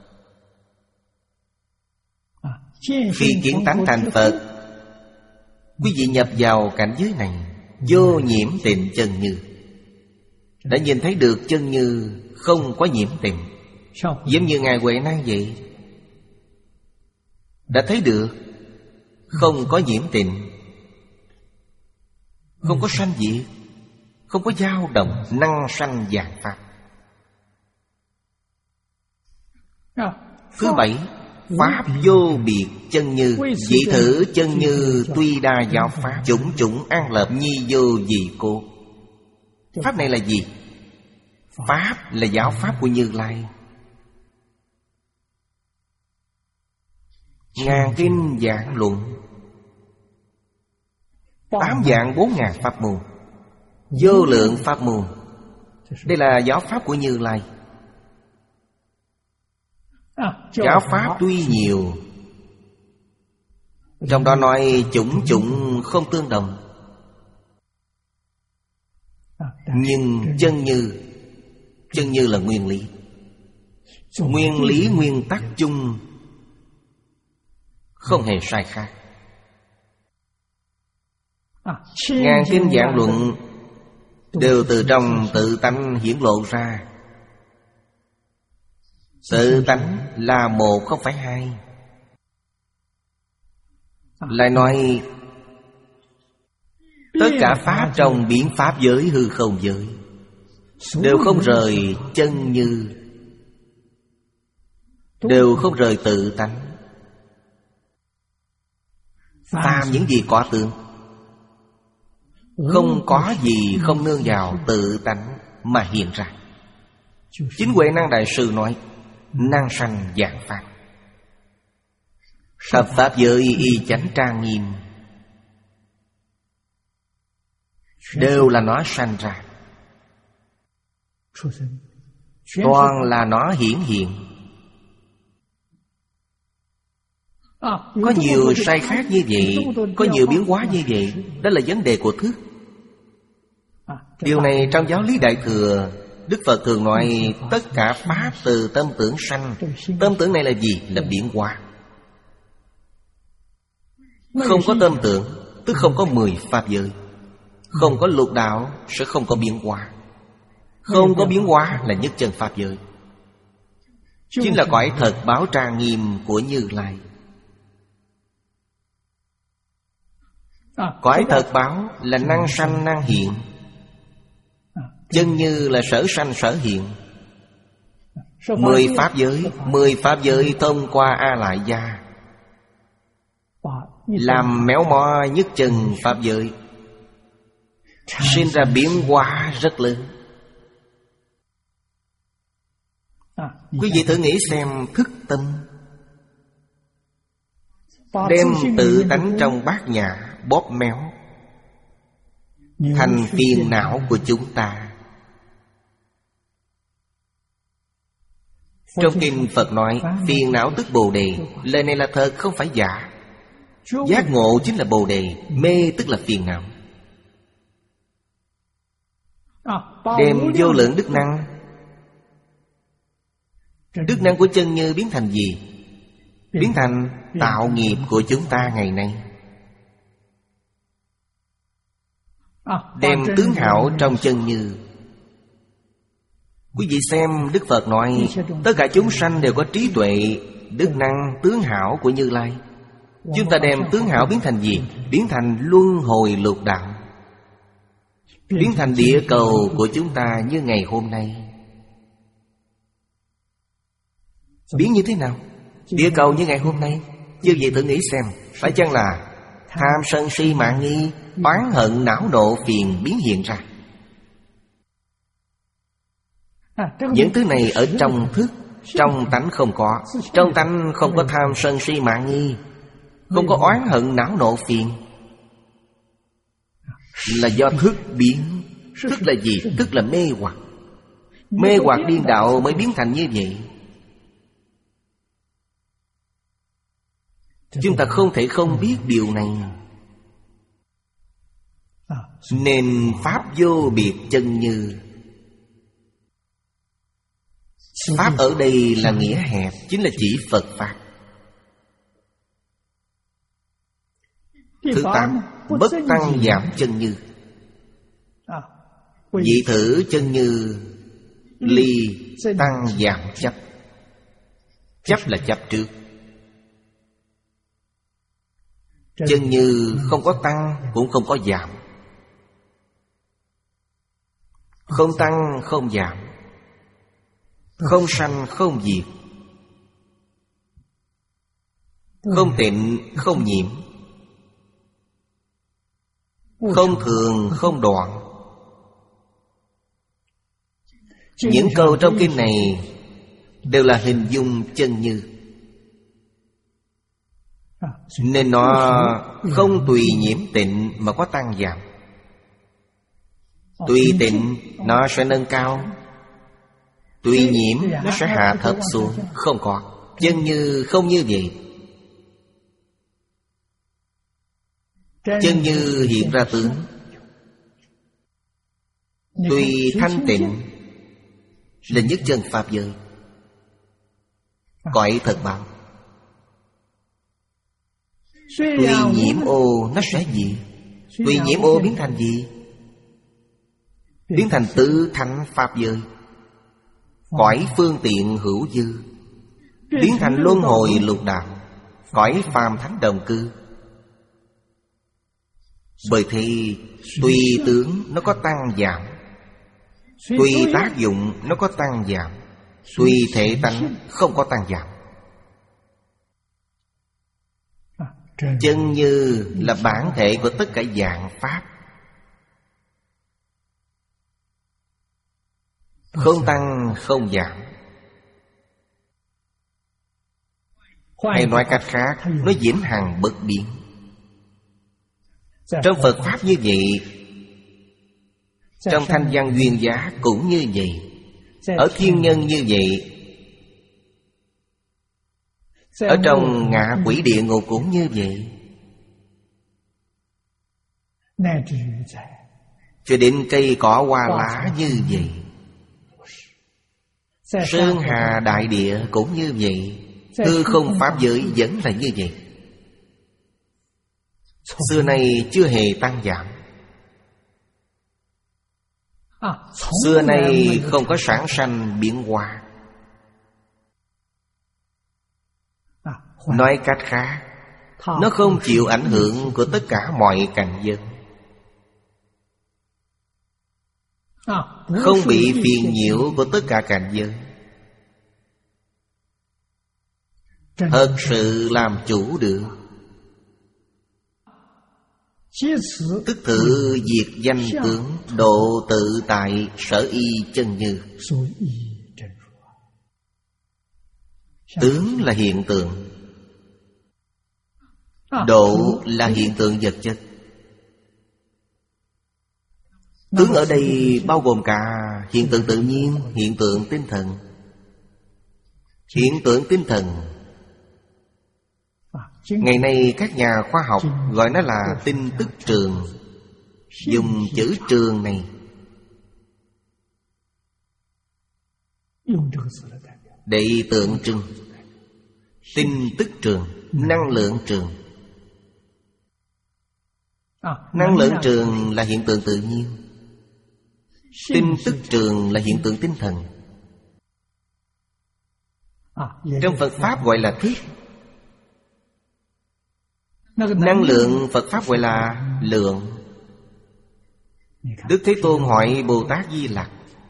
Khi kiến tánh thành Phật, quý vị nhập vào cảnh giới này, vô nhiễm tịnh chân như. Đã nhìn thấy được chân như không có nhiễm tịnh. Giống như Ngài Huệ Năng vậy. Đã thấy được không có nhiễm tịnh, không có sanh diệt, không có dao động, năng sanh vạn pháp. Thứ bảy, pháp vô biệt chân như. Dị thử chân như tuy đa giáo pháp, chủng chủng an lập nhi vô dị cô. Pháp này là gì? Pháp là giáo pháp của Như Lai. Ngàn kinh giảng luận, tám vạn bốn ngàn pháp môn, vô lượng pháp môn. Đây là giáo pháp của Như Lai. Giáo pháp tuy nhiều, trong đó nói chủng chủng không tương đồng, nhưng chân như, chân như là nguyên lý. Nguyên lý nguyên tắc chung không hề sai khác. Ngàn kinh giảng luận đều từ trong tự tánh hiển lộ ra. Tự tánh là một không phải hai. Lại nói tất cả pháp trong biến pháp giới hư không giới đều không rời chân như, đều không rời tự tánh. Phàm những gì có tướng, không có gì không nương vào tự tánh mà hiện ra. Chính Huệ Năng Đại Sư nói năng sanh vạn pháp. Thập pháp giới y chánh trang nghiêm, đều là nó sanh ra, toàn là nó hiển hiện. Có nhiều sai khác như vậy, có nhiều biến hóa như vậy. Đó là vấn đề của thức. Điều này trong giáo lý Đại Thừa, Đức Phật thường nói tất cả pháp từ tâm tưởng sanh. Tâm tưởng này là gì? Là biến hóa. Không có tâm tưởng tức không có mười pháp giới. Không có lục đạo sẽ không có biến hóa. Không có biến hóa là nhất chân pháp giới. Chính là cõi thật báo trang nghiêm của Như Lai. Cõi thật báo là năng sanh năng hiện. Chân như là sở sanh sở hiện. Mười pháp giới, mười pháp giới thông qua A Lại Gia, làm méo mó nhất chân pháp giới, sinh ra biến hóa rất lớn. Quý vị thử nghĩ xem, thức tâm đem tự tánh trong bát nhã bóp méo thành phiền não của chúng ta. Trong kinh Phật nói phiền não tức Bồ Đề. Lời này là thật, không phải giả. Giác ngộ chính là Bồ Đề, mê tức là phiền não. Đem vô lượng đức năng, đức năng của chân như biến thành gì? Biến thành tạo nghiệp của chúng ta ngày nay. Đem tướng hảo trong chân như. Quý vị xem, Đức Phật nói tất cả chúng sanh đều có trí tuệ, đức năng, tướng hảo của Như Lai. Chúng ta đem tướng hảo biến thành gì? Biến thành luân hồi lục đạo, biến thành địa cầu của chúng ta như ngày hôm nay. Biến như thế nào? Địa cầu như ngày hôm nay, chư vị thử nghĩ xem, phải chăng là tham sân si mạng nghi, oán hận não nộ phiền biến hiện ra? Những thứ này ở trong thức, trong tánh không có. Trong tánh không có tham sân si mạng nghi, không có oán hận não nộ phiền. Là do thức biến. Thức là gì? Thức là mê hoặc. Mê hoặc điên đạo mới biến thành như vậy. Chúng ta không thể không biết điều này. Nên pháp vô biệt chân như. Pháp ở đây là nghĩa hẹp, chính là chỉ Phật Pháp. Thứ tám, bất tăng giảm chân như. Vị thử chân như ly tăng giảm chấp. Chấp là chấp trước. Chân như không có tăng cũng không có giảm. Không tăng không giảm, không sanh không diệt, không tịnh không nhiễm, không thường không đoạn. Những câu trong kinh này đều là hình dung chân như. Nên nó không tùy nhiễm tịnh mà có tăng giảm. Tùy tịnh nó sẽ nâng cao, tùy nhiễm nó sẽ hạ thấp xuống. Không có. Chân như không như vậy. Chân như hiện ra tướng. Tùy thanh tịnh là nhất chân pháp giới, cõi thật báo. Tùy nhiễm ô nó sẽ gì? Tùy nhiễm ô biến thành gì? Biến thành tứ thánh pháp giới, cõi phương tiện hữu dư. Biến thành luân hồi lục đạo, cõi phàm thánh đồng cư. Bởi thì tùy tướng nó có tăng giảm, tùy tác dụng nó có tăng giảm, tùy thể tánh không có tăng giảm. Chân như là bản thể của tất cả dạng pháp, không tăng không giảm. Hay nói cách khác, nó vĩnh hằng bất biến. Trong Phật Pháp như vậy, trong thanh văn duyên giá cũng như vậy, ở thiên nhân như vậy, ở trong ngạ quỷ địa ngục cũng như vậy, cho đến cây cỏ hoa lá như vậy. Sơn hà đại địa cũng như vậy. Hư không pháp giới vẫn là như vậy. Xưa nay chưa hề tăng giảm. Xưa nay không có sản sanh biến hóa. Nói cách khác, nó không chịu ảnh hưởng của tất cả mọi cảnh giới, không bị phiền nhiễu của tất cả cảnh giới. thật sự làm chủ được. Tức thử diệt danh tướng, độ tự tại sở y chân như. Tướng là hiện tượng, độ là hiện tượng vật chất. Tướng ở đây bao gồm cả hiện tượng tự nhiên, hiện tượng tinh thần. Hiện tượng tinh thần, ngày nay các nhà khoa học gọi nó là tin tức trường. Dùng chữ trường này để tượng trưng tin tức trường, năng lượng trường. Năng lượng trường là hiện tượng tự nhiên, tin tức trường là hiện tượng tinh thần. Trong Phật Pháp gọi là thức. Năng lượng Phật Pháp gọi là lượng. Đức Thế Tôn hỏi Bồ Tát Di Lặc: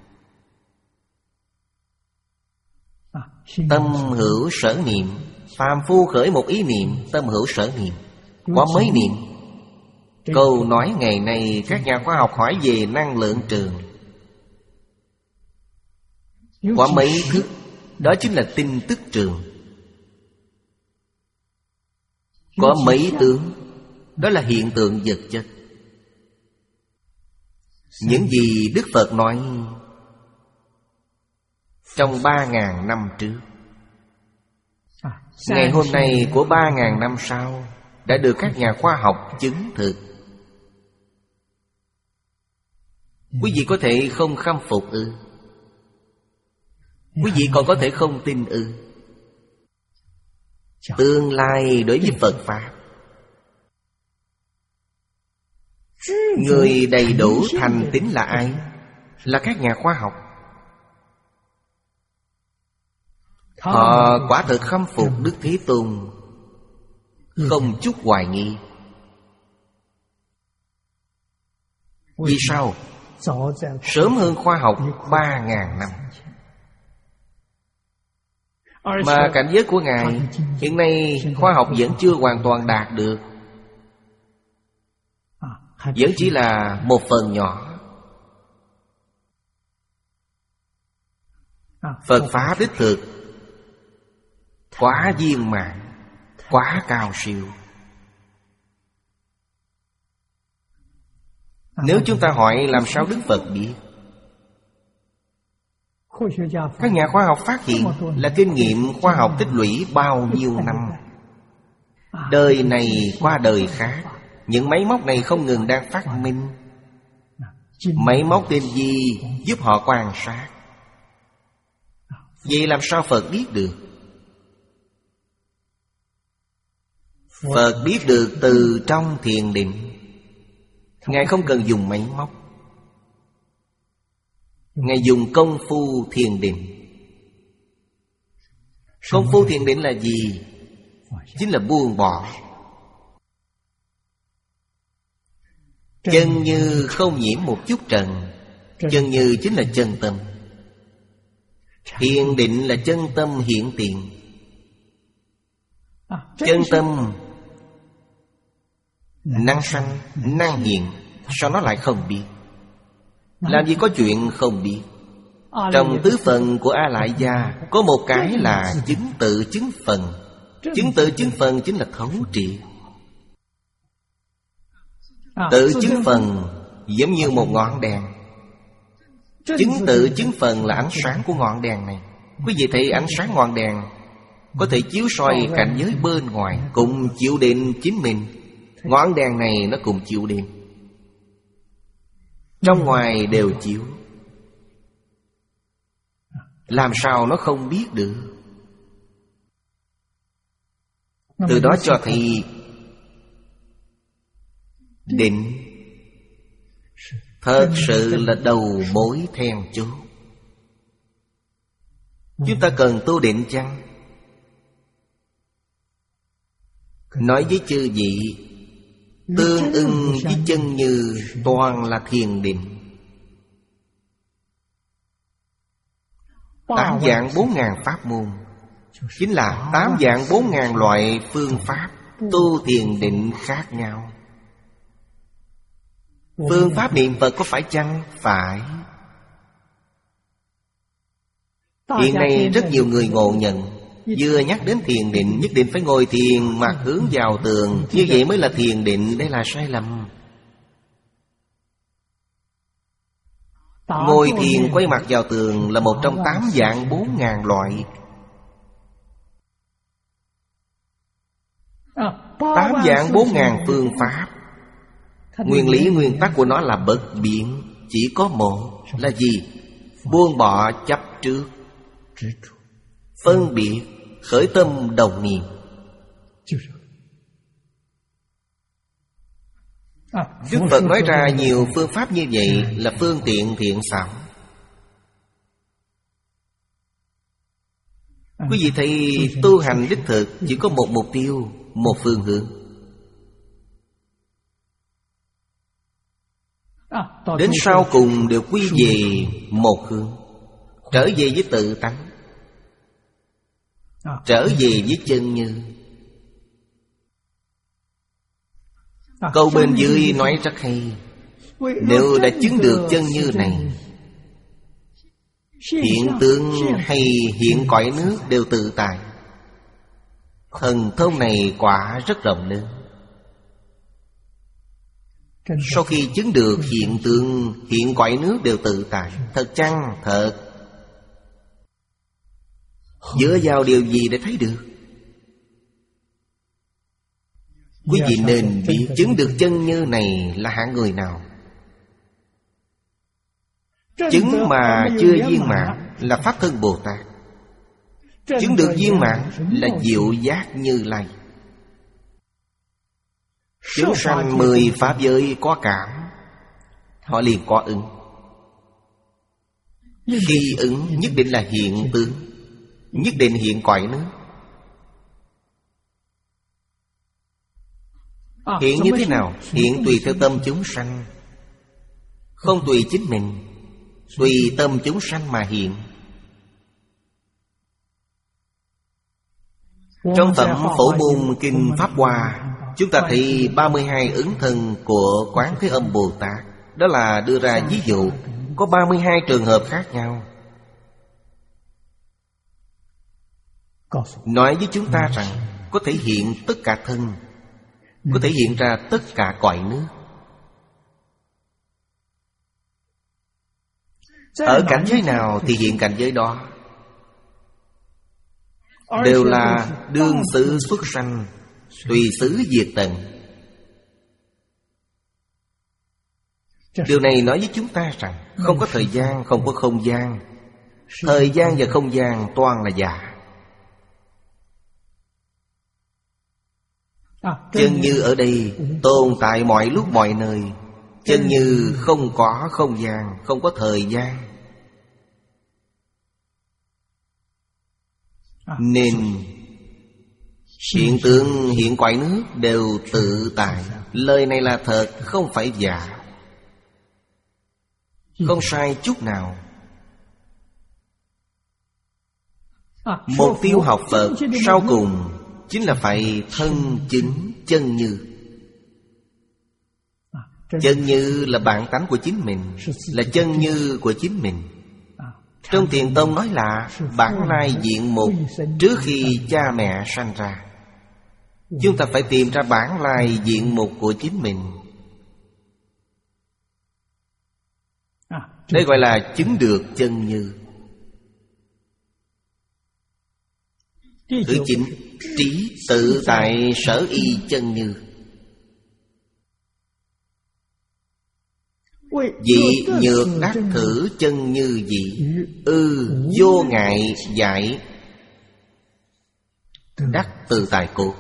tâm hữu sở niệm, phàm phu khởi một ý niệm, tâm hữu sở niệm, có mấy niệm? Câu nói ngày nay các nhà khoa học hỏi về năng lượng trường, có mấy thức? Đó chính là tin tức trường. Có mấy tướng? Đó là hiện tượng vật chất. Những gì Đức Phật nói trong ba ngàn năm trước, ngày hôm nay của ba ngàn năm sau đã được các nhà khoa học chứng thực. Quý vị có thể không khâm phục ư? Quý vị còn có thể không tin ư? Tương lai đối với Phật Pháp, người đầy đủ thành tín là ai? Là các nhà khoa học. Họ quả thực khâm phục Đức Thế Tôn, không chút hoài nghi. Vì sao? Sớm hơn khoa học ba ngàn năm. Mà cảnh giới của Ngài hiện nay khoa học vẫn chưa hoàn toàn đạt được, vẫn chỉ là một phần nhỏ. Phật Pháp đích thực quá viên mãn, quá cao siêu. Nếu chúng ta hỏi làm sao Đức Phật biết, các nhà khoa học phát hiện là kinh nghiệm khoa học tích lũy bao nhiêu năm. Đời này qua đời khác, những máy móc này không ngừng đang phát minh. Máy móc tinh vi giúp họ quan sát. Vậy làm sao Phật biết được? Phật biết được từ trong thiền định. Ngài không cần dùng máy móc, Ngài dùng công phu thiền định. Công phu thiền định là gì? Chính là buông bỏ. Chân như không nhiễm một chút trần. Chân như chính là chân tâm. Thiền định là chân tâm hiện tiền. Chân tâm năng sanh, năng hiện. Sao nó lại không biết? Làm gì có chuyện không biết. Trong tứ phần của A Lại Gia có một cái là chứng tự chứng phần. Chứng tự chứng phần chính là thấu triệt. Tự chứng phần giống như một ngọn đèn. Chứng tự chứng phần là ánh sáng của ngọn đèn này. Quý vị thấy ánh sáng ngọn đèn có thể chiếu soi cảnh giới bên ngoài, cùng chịu đựng chính mình. Ngọn đèn này nó cùng chịu đựng, trong ngoài đều chiếu. Làm sao nó không biết được? Từ đó cho thấy định thật sự là đầu mối then chốt. Chúng ta cần tu định chăng? Nói với chư vị, tương ưng với chân như toàn là thiền định. Tám dạng bốn ngàn pháp môn chính là tám vạn bốn ngàn loại phương pháp tu thiền định khác nhau. Phương pháp niệm Phật có phải chăng? Phải. Hiện nay rất nhiều người ngộ nhận, vừa nhắc đến thiền định nhất định phải ngồi thiền mặt hướng vào tường, như vậy mới là thiền định. Đây là sai lầm. Ngồi thiền quay mặt vào tường là một trong tám vạn bốn ngàn loại. Tám vạn bốn ngàn phương pháp. Nguyên lý nguyên tắc của nó là bất biến, chỉ có một, là gì? Buông bỏ chấp trước, phân biệt, khởi tâm đồng niệm. Đức Phật nói ra nhiều phương pháp như vậy là phương tiện thiện xảo. Quý vị thấy tu hành đích thực chỉ có một mục tiêu, một phương hướng. Đến sau cùng đều quy về một hướng, trở về với tự tánh, trở về với chân như. Câu bên dưới nói rất hay. Nếu đã chứng được chân như này, hiện tượng hay hiện cõi nước đều tự tại. Thần thông này quả rất rộng lớn. Sau khi chứng được hiện tượng hiện cõi nước đều tự tại, thật chăng? Thật. Dựa vào điều gì để thấy được? Quý vị nên biết chứng được chân như này là hạng người nào. Chứng mà chưa viên mãn là Pháp Thân Bồ Tát. Chứng được viên mãn là Diệu Giác Như Lai. Chúng sanh mười pháp giới có cảm, họ liền có ứng. Khi ứng nhất định là hiện tướng, nhất định hiện cõi nước. Hiện như thế nào? Hiện tùy theo tâm chúng sanh, không tùy chính mình. Tùy tâm chúng sanh mà hiện. Trong phẩm Phổ Môn Kinh Pháp Hoa, chúng ta thấy ba mươi hai ứng thân của Quán Thế Âm Bồ Tát. Đó là đưa ra ví dụ. Có ba mươi hai trường hợp khác nhau, nói với chúng ta rằng có thể hiện tất cả thân, có thể hiện ra tất cả cõi nước. Ở cảnh giới nào thì hiện cảnh giới đó. Đều là đương xứ xuất sanh, tùy xứ diệt tận. Điều này nói với chúng ta rằng không có thời gian, không có không gian. Thời gian và không gian toàn là giả. Chân như ở đây tồn tại mọi lúc mọi nơi. Chân như không có không gian, không có thời gian. Nên hiện tượng hiện cõi nước đều tự tại. Lời này là thật, không phải giả, không sai chút nào. Mục tiêu học Phật sau cùng chính là phải thân chính chân như. Chân như là bản tánh của chính mình, là chân như của chính mình. Trong Thiền Tông nói là bản lai diện mục trước khi cha mẹ sanh ra. Chúng ta phải tìm ra bản lai diện mục của chính mình. Đây gọi là chứng được chân như. Thứ chín, trí tự tại sở y chân như. Dị nhược đắc thử chân như dị. Ư vô ngại giải đắc tự tại cột.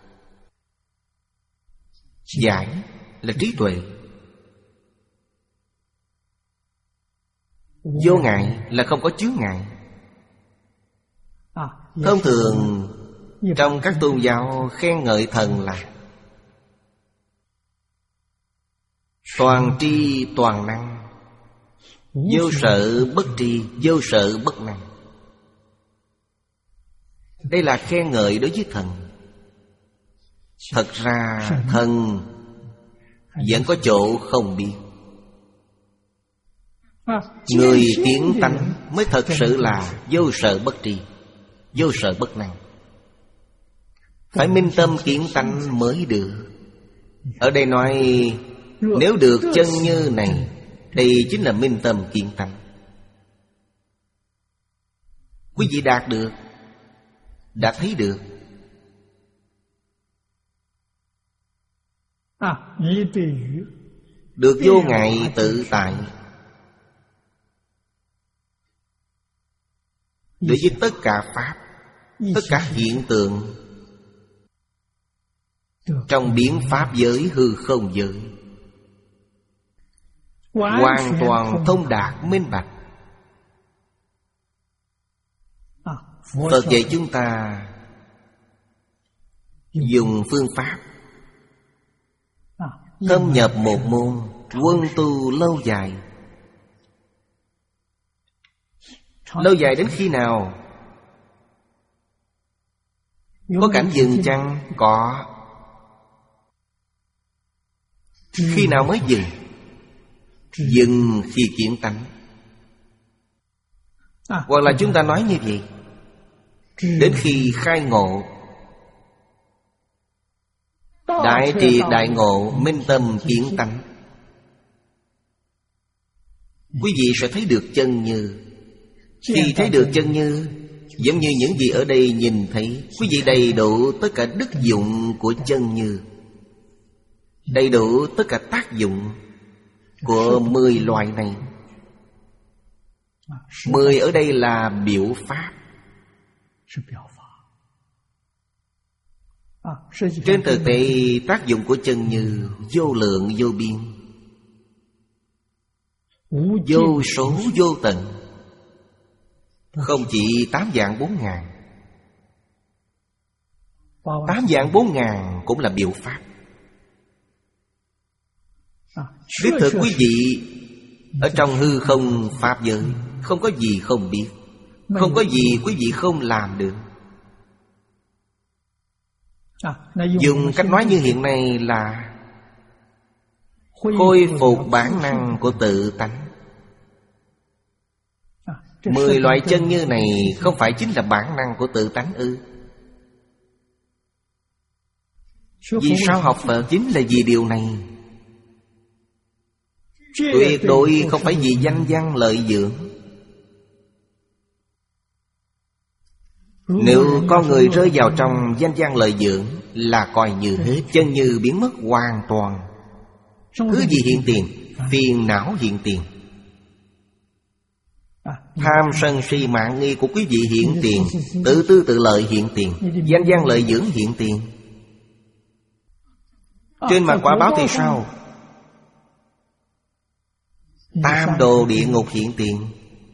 Giải là trí tuệ, vô ngại là không có chướng ngại. Thông thường trong các tôn giáo khen ngợi thần là toàn tri toàn năng, vô sợ bất tri, vô sợ bất năng. Đây là khen ngợi đối với thần. Thật ra thần vẫn có chỗ không biết. Người kiến tánh mới thật sự là vô sợ bất tri, vô sợ bất năng. Phải minh tâm kiến tánh mới được. Ở đây nói nếu được chân như này, đây chính là minh tâm kiến tánh. Quý vị đạt được, đã thấy được. Được vô ngại tự tại. Đối với tất cả pháp, tất cả hiện tượng trong biến pháp giới, hư không giới, hoàn toàn thông đạt minh bạch. Phật dạy chúng ta dùng phương pháp thâm nhập một môn, quân tu lâu dài. Lâu dài đến khi nào? Có cảnh dừng chăng? Có. Khi nào mới dừng? Dừng khi kiến tánh. Hoặc là chúng ta nói như vậy, đến khi khai ngộ, đại triệt đại ngộ, minh tâm kiến tánh, quý vị sẽ thấy được chân như. Khi thấy được chân như, giống như những gì ở đây nhìn thấy, quý vị đầy đủ tất cả đức dụng của chân như, đầy đủ tất cả tác dụng của mười loại này. Mười ở đây là biểu pháp. Trên thực tế tác dụng của chân như vô lượng vô biên, vô số vô tận. Không chỉ tám vạn bốn ngàn, tám vạn bốn ngàn cũng là biểu pháp. Đích thực quý vị ở trong hư không pháp giới, không có gì không biết, không có gì quý vị không làm được. Dùng cách nói như hiện nay là khôi phục bản năng của tự tánh. Mười loại chân như này không phải chính là bản năng của tự tánh ư? Vì sao học Phật chính là vì điều này. Tuyệt đối không phải vì danh văn lợi dưỡng. Nếu con người rơi vào trong danh văn lợi dưỡng là coi như hết, chân như biến mất hoàn toàn. Thứ gì hiện tiền? Phiền não hiện tiền. Tham sân si mạng nghi của quý vị hiện tiền, tự tư tự lợi hiện tiền, danh văn lợi dưỡng hiện tiền. Trên mặt quả báo thì sao? Tam đồ địa ngục hiện tiền.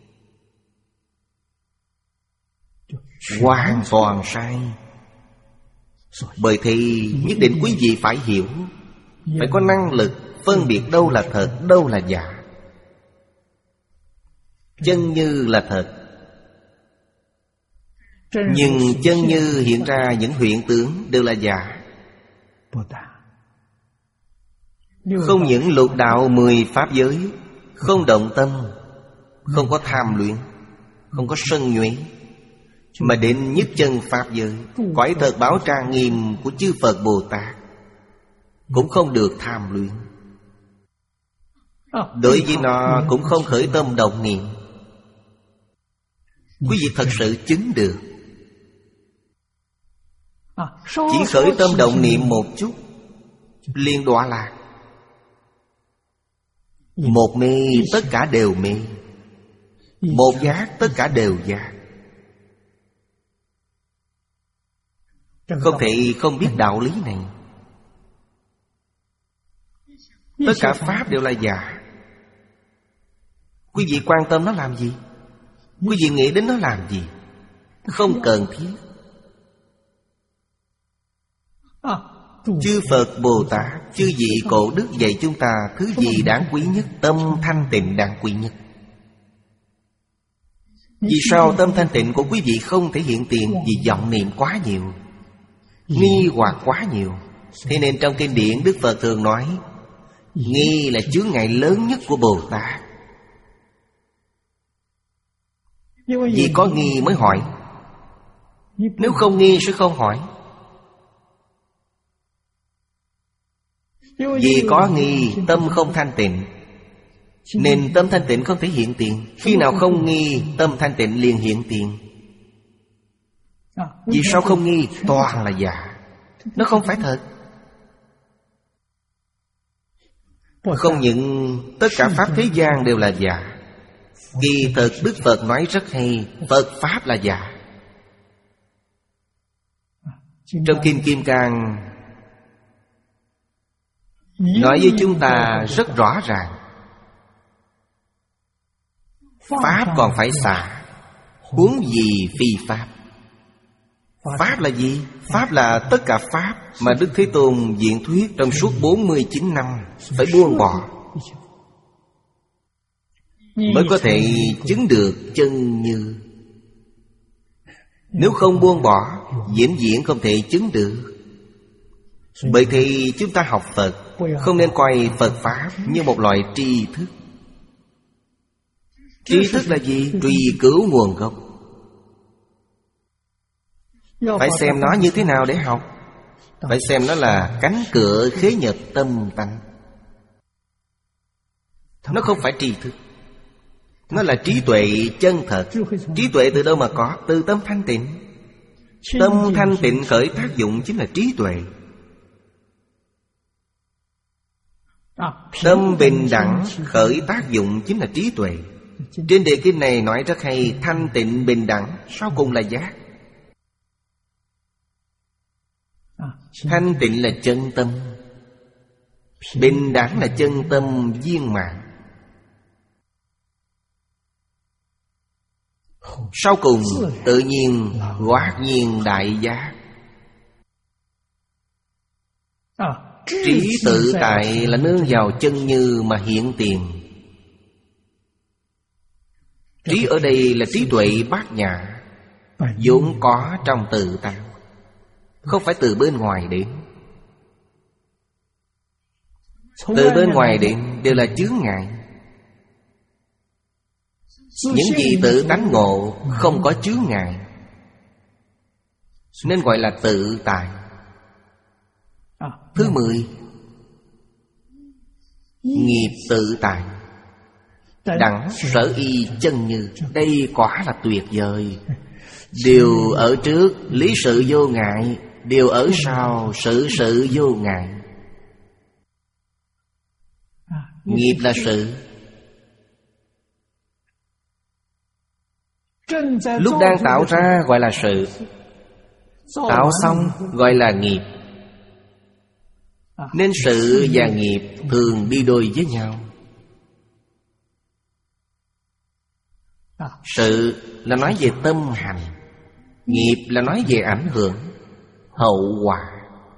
Hoàn toàn sai. Bởi thì nhất định quý vị phải hiểu, phải có năng lực phân biệt đâu là thật, đâu là giả. Chân như là thật, nhưng chân như hiện ra những hiện tướng đều là giả. Không những lục đạo mười pháp giới, không động tâm, không có tham luyện, không có sân nhuệ, mà đến nhất chân pháp giới, cõi thật báo trang nghiêm của chư Phật Bồ Tát, cũng không được tham luyện. Đối với nó cũng không khởi tâm động niệm. Quý vị thật sự chứng được. Chỉ khởi tâm động niệm một chút, liền đọa lạc. Một mê tất cả đều mê, một giác tất cả đều giác. Không thể không biết đạo lý này. Tất cả pháp đều là giả. Quý vị quan tâm nó làm gì? Quý vị nghĩ đến nó làm gì? Không cần thiết. Chư Phật Bồ Tát, chư vị cổ đức dạy chúng ta thứ gì đáng quý nhất? Tâm thanh tịnh đáng quý nhất. Vì sao tâm thanh tịnh của quý vị không thể hiện tiền? Vì vọng niệm quá nhiều, nghi hoặc quá nhiều. Thế nên trong kinh điển Đức Phật thường nói nghi là chướng ngại lớn nhất của Bồ Tát. Vì có nghi mới hỏi, nếu không nghi sẽ không hỏi. Vì có nghi tâm không thanh tịnh, nên tâm thanh tịnh không thể hiện tiền. Khi nào không nghi, tâm thanh tịnh liền hiện tiền. Vì sao không nghi? Toàn là giả, nó không phải thật. Không những tất cả pháp thế gian đều là giả, kỳ thực Đức Phật nói rất hay, Phật Pháp là giả. Trong Kinh Kim Cang nói với chúng ta rất rõ ràng, Pháp còn phải xả, huống gì phi Pháp. Pháp là gì? Pháp là tất cả Pháp mà Đức Thế Tôn diễn thuyết trong suốt bốn mươi chín năm. Phải buông bỏ mới có thể chứng được chân như. Nếu không buông bỏ, vĩnh viễn không thể chứng được. Bởi thì chúng ta học Phật không nên coi Phật Pháp như một loại tri thức. Tri thức là gì? Truy cứu nguồn gốc. Phải xem nó như thế nào để học. Phải xem nó là cánh cửa khế nhập tâm tánh. Nó không phải tri thức, nó là trí tuệ chân thật. Trí tuệ từ đâu mà có? Từ tâm thanh tịnh. Tâm thanh tịnh khởi tác dụng chính là trí tuệ. Tâm bình đẳng khởi tác dụng chính là trí tuệ. Trên đề kinh này nói rất hay, thanh tịnh bình đẳng sau cùng là giác. Thanh tịnh là chân tâm, bình đẳng là chân tâm viên mãn. Sau cùng tự nhiên hoát nhiên đại giác. Trí tự tại là nương vào chân như mà hiện tiền. Trí ở đây là trí tuệ bát nhã, vốn có trong tự tánh, không phải từ bên ngoài đến. Từ bên ngoài đến đều là chướng ngại. Những gì tự tánh ngộ không có chướng ngại, nên gọi là tự tại. Thứ mười, nghiệp tự tại. Đẳng sở y chân như. Đây quả là tuyệt vời. Điều ở trước lý sự vô ngại, điều ở sau sự sự vô ngại. Nghiệp là sự. Lúc đang tạo ra gọi là sự, tạo xong gọi là nghiệp. Nên sự và nghiệp thường đi đôi với nhau. Sự là nói về tâm hành, nghiệp là nói về ảnh hưởng, hậu quả.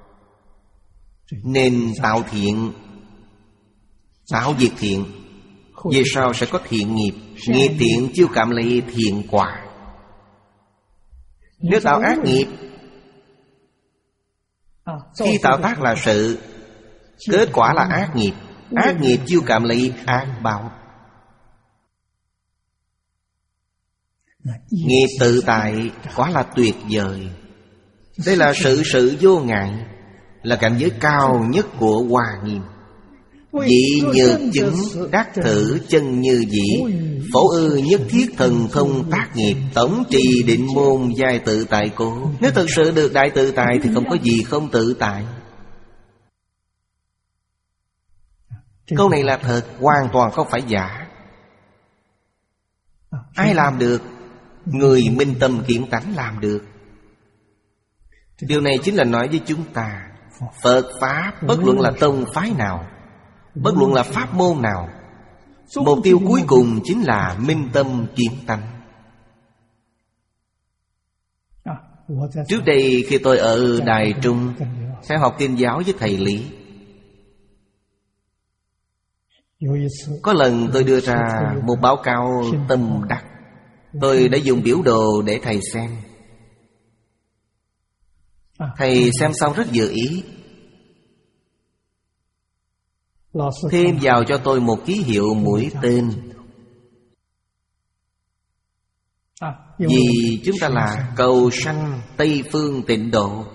Nên tạo thiện, tạo việc thiện, về sau sẽ có thiện nghiệp. Nghiệp thiện chiêu cảm lấy thiện quả. Nếu tạo ác nghiệp, khi tạo tác là sự, kết quả là ác nghiệp. Ác nghiệp chiêu cảm lấy ác báo. Nghiệp tự tại quả là tuyệt vời. Đây là sự sự vô ngại, là cảnh giới cao nhất của Hoa Nghiêm. Dị nhược chứng đắc thử chân như dị, phổ ư nhất thiết thần thông tác nghiệp, tổng trì định môn giai tự tại cố. Nếu thật sự được đại tự tại thì không có gì không tự tại. Câu này là thật, hoàn toàn không phải giả. Ai làm được? Người minh tâm kiến tánh làm được. Điều này chính là nói với chúng ta, Phật Pháp bất luận là tông phái nào, bất luận là pháp môn nào, mục tiêu cuối cùng chính là minh tâm kiến tánh. Trước đây khi tôi ở Đài Trung theo học Kinh giáo với thầy Lý, có lần tôi đưa ra một báo cáo tâm đắc. Tôi đã dùng biểu đồ để thầy xem. Thầy xem xong rất vừa ý, thêm vào cho tôi một ký hiệu mũi tên. Vì chúng ta là cầu sanh Tây Phương Tịnh Độ.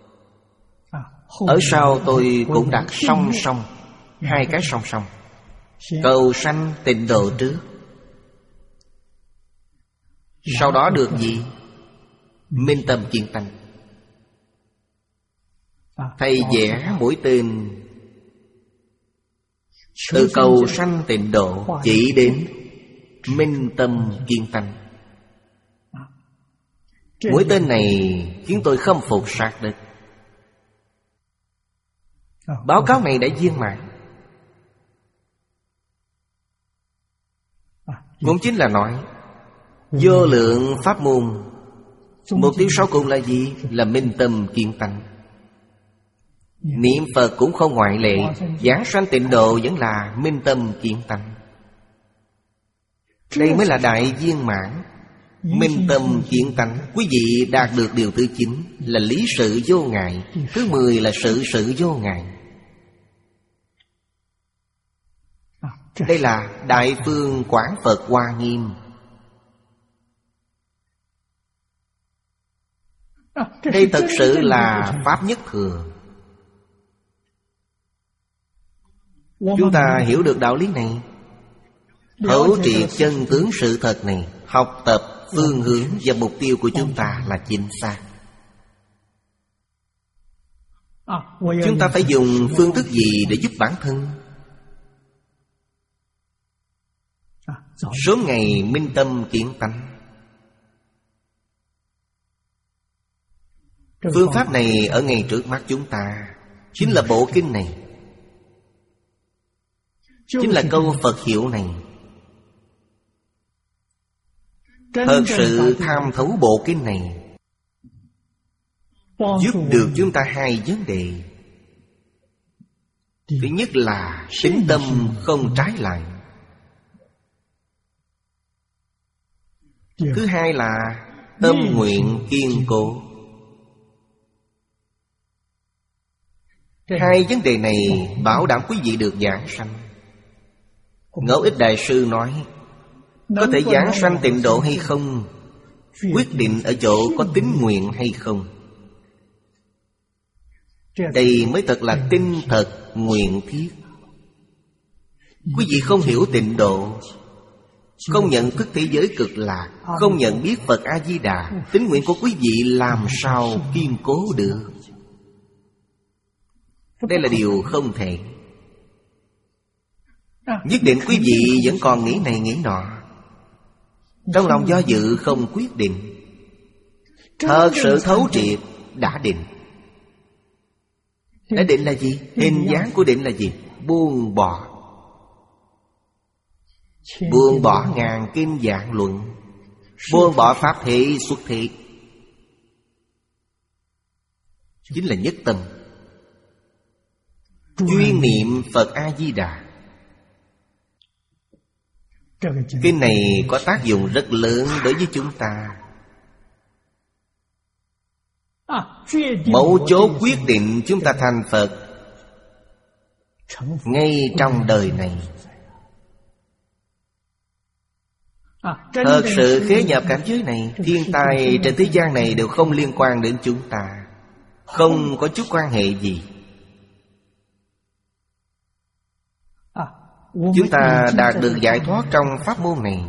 Ở sau tôi cũng đặt song song, hai cái song song. Cầu sanh Tịnh Độ trước, sau đó được gì? Minh tâm kiên tánh. Thầy vẽ mũi tên từ cầu sanh Tịnh Độ chỉ đến minh tâm kiên tánh. Mũi tên này khiến tôi khâm phục sát đất. Báo cáo này đã viên mãn. Cũng chính là nói vô lượng pháp môn, mục tiêu sau cùng là gì? Là minh tâm kiên tánh. Niệm Phật cũng không ngoại lệ. Giảng sanh tịnh độ vẫn là minh tâm kiên tánh. Đây mới là đại viên mãn. Minh tâm kiên tánh. Quý vị đạt được điều thứ chín là lý sự vô ngại. Thứ mười là sự sự vô ngại. Đây là Đại Phương Quảng Phật Hoa Nghiêm. Đây thật sự là Pháp Nhất Thừa. Chúng ta hiểu được đạo lý này, thấu triệt chân tướng sự thật này, học tập phương hướng và mục tiêu của chúng ta là chính xác. Chúng ta phải dùng phương thức gì để giúp bản thân? Sớm ngày minh tâm kiên tánh. Phương pháp này ở ngay trước mắt chúng ta, chính là bộ kinh này, chính là câu Phật hiệu này. Thật sự tham thấu bộ kinh này, giúp được chúng ta hai vấn đề. Thứ nhất là tín tâm không trái lại. Thứ hai là tâm nguyện kiên cố. Hai vấn đề này bảo đảm quý vị được giảng sanh. Ngẫu Ích Đại Sư nói, có thể giảng sanh tịnh độ hay không, quyết định ở chỗ có tín nguyện hay không. Đây mới thật là tinh thật nguyện thiết. Quý vị không hiểu tịnh độ, không nhận thức thế giới cực lạc, không nhận biết Phật A-di-đà, tín nguyện của quý vị làm sao kiên cố được? Đây là điều không thể. Nhất định quý vị vẫn còn nghĩ này nghĩ nọ, trong lòng do dự không quyết định. Thật sự thấu triệt đã định. Đã định là gì? Hình dáng của định là gì? Buông bỏ. Buông bỏ ngàn kinh vạn luận, buông bỏ pháp thể xuất thế, chính là nhất tâm. Chuyên niệm Phật A-di-đà. Kinh này có tác dụng rất lớn đối với chúng ta. Mấu chốt quyết định chúng ta thành Phật ngay trong đời này. Thật sự khế nhập cảnh giới này, thiên tai trên thế gian này đều không liên quan đến chúng ta, không có chút quan hệ gì. Chúng ta đạt được giải thoát trong pháp môn này.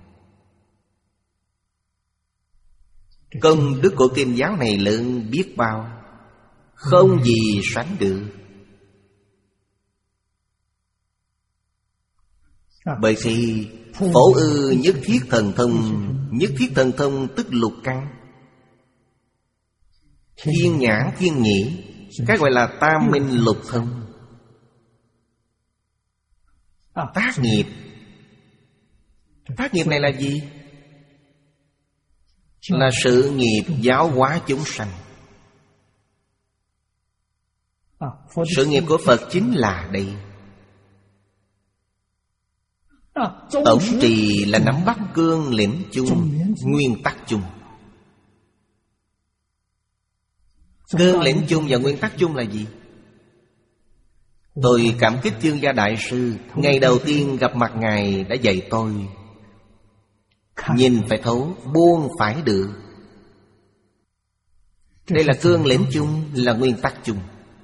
Công đức của kinh giáo này lớn biết bao, không gì sánh được. Bởi khi phổ ư nhất thiết thần thông, nhất thiết thần thông tức lục căn, thiên nhãn thiên nhĩ, cái gọi là tam minh lục thông. Tác nghiệp. Tác nghiệp này là gì? Là sự nghiệp giáo hóa chúng sanh. Sự nghiệp của Phật chính là đây. Tổng trì là nắm bắt cương lĩnh chung, nguyên tắc chung. Cương lĩnh chung và nguyên tắc chung là gì? Tôi cảm kích Chương Gia Đại Sư. Ngày đầu tiên gặp mặt Ngài đã dạy tôi nhìn phải thấu, buông phải được. Đây là cương lĩnh chung, là nguyên tắc chung.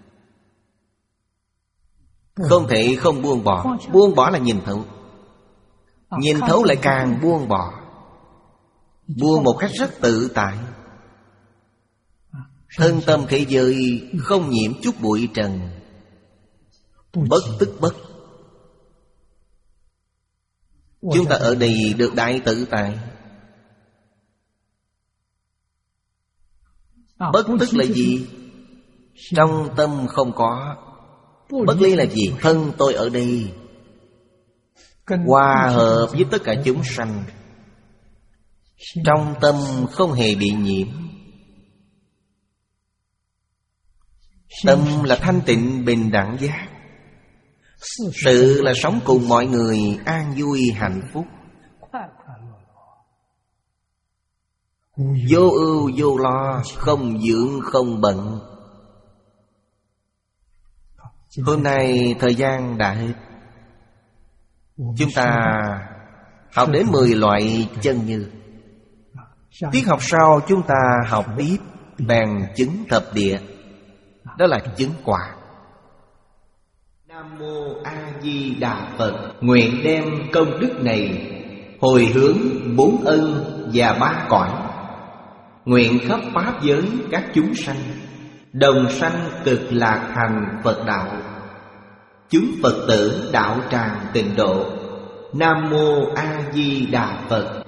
Không thể không buông bỏ. Buông bỏ là nhìn thấu. Nhìn thấu lại càng buông bỏ. Buông một cách rất tự tại. Thân tâm thế giới không nhiễm chút bụi trần, bất tức bất. Chúng ta ở đây được đại tự tại. Bất tức là gì? Trong tâm không có. Bất ly là gì? Thân tôi ở đây hòa hợp với tất cả chúng sanh, trong tâm không hề bị nhiễm. Tâm là thanh tịnh bình đẳng giác. Sự là sống cùng mọi người an vui hạnh phúc, vô ưu vô lo, không dưỡng không bận. Hôm nay thời gian đã hết. Chúng ta học đến mười loại chân như. Tiết học sau chúng ta học tiếp bèn chứng thập địa. Đó là chứng quả. Nam Mô A Di Đà Phật. Nguyện đem công đức này hồi hướng bốn ân và ba cõi. Nguyện khắp pháp giới các chúng sanh đồng sanh cực lạc thành Phật đạo. Chúng Phật tử đạo tràng tịnh độ. Nam Mô A Di Đà Phật.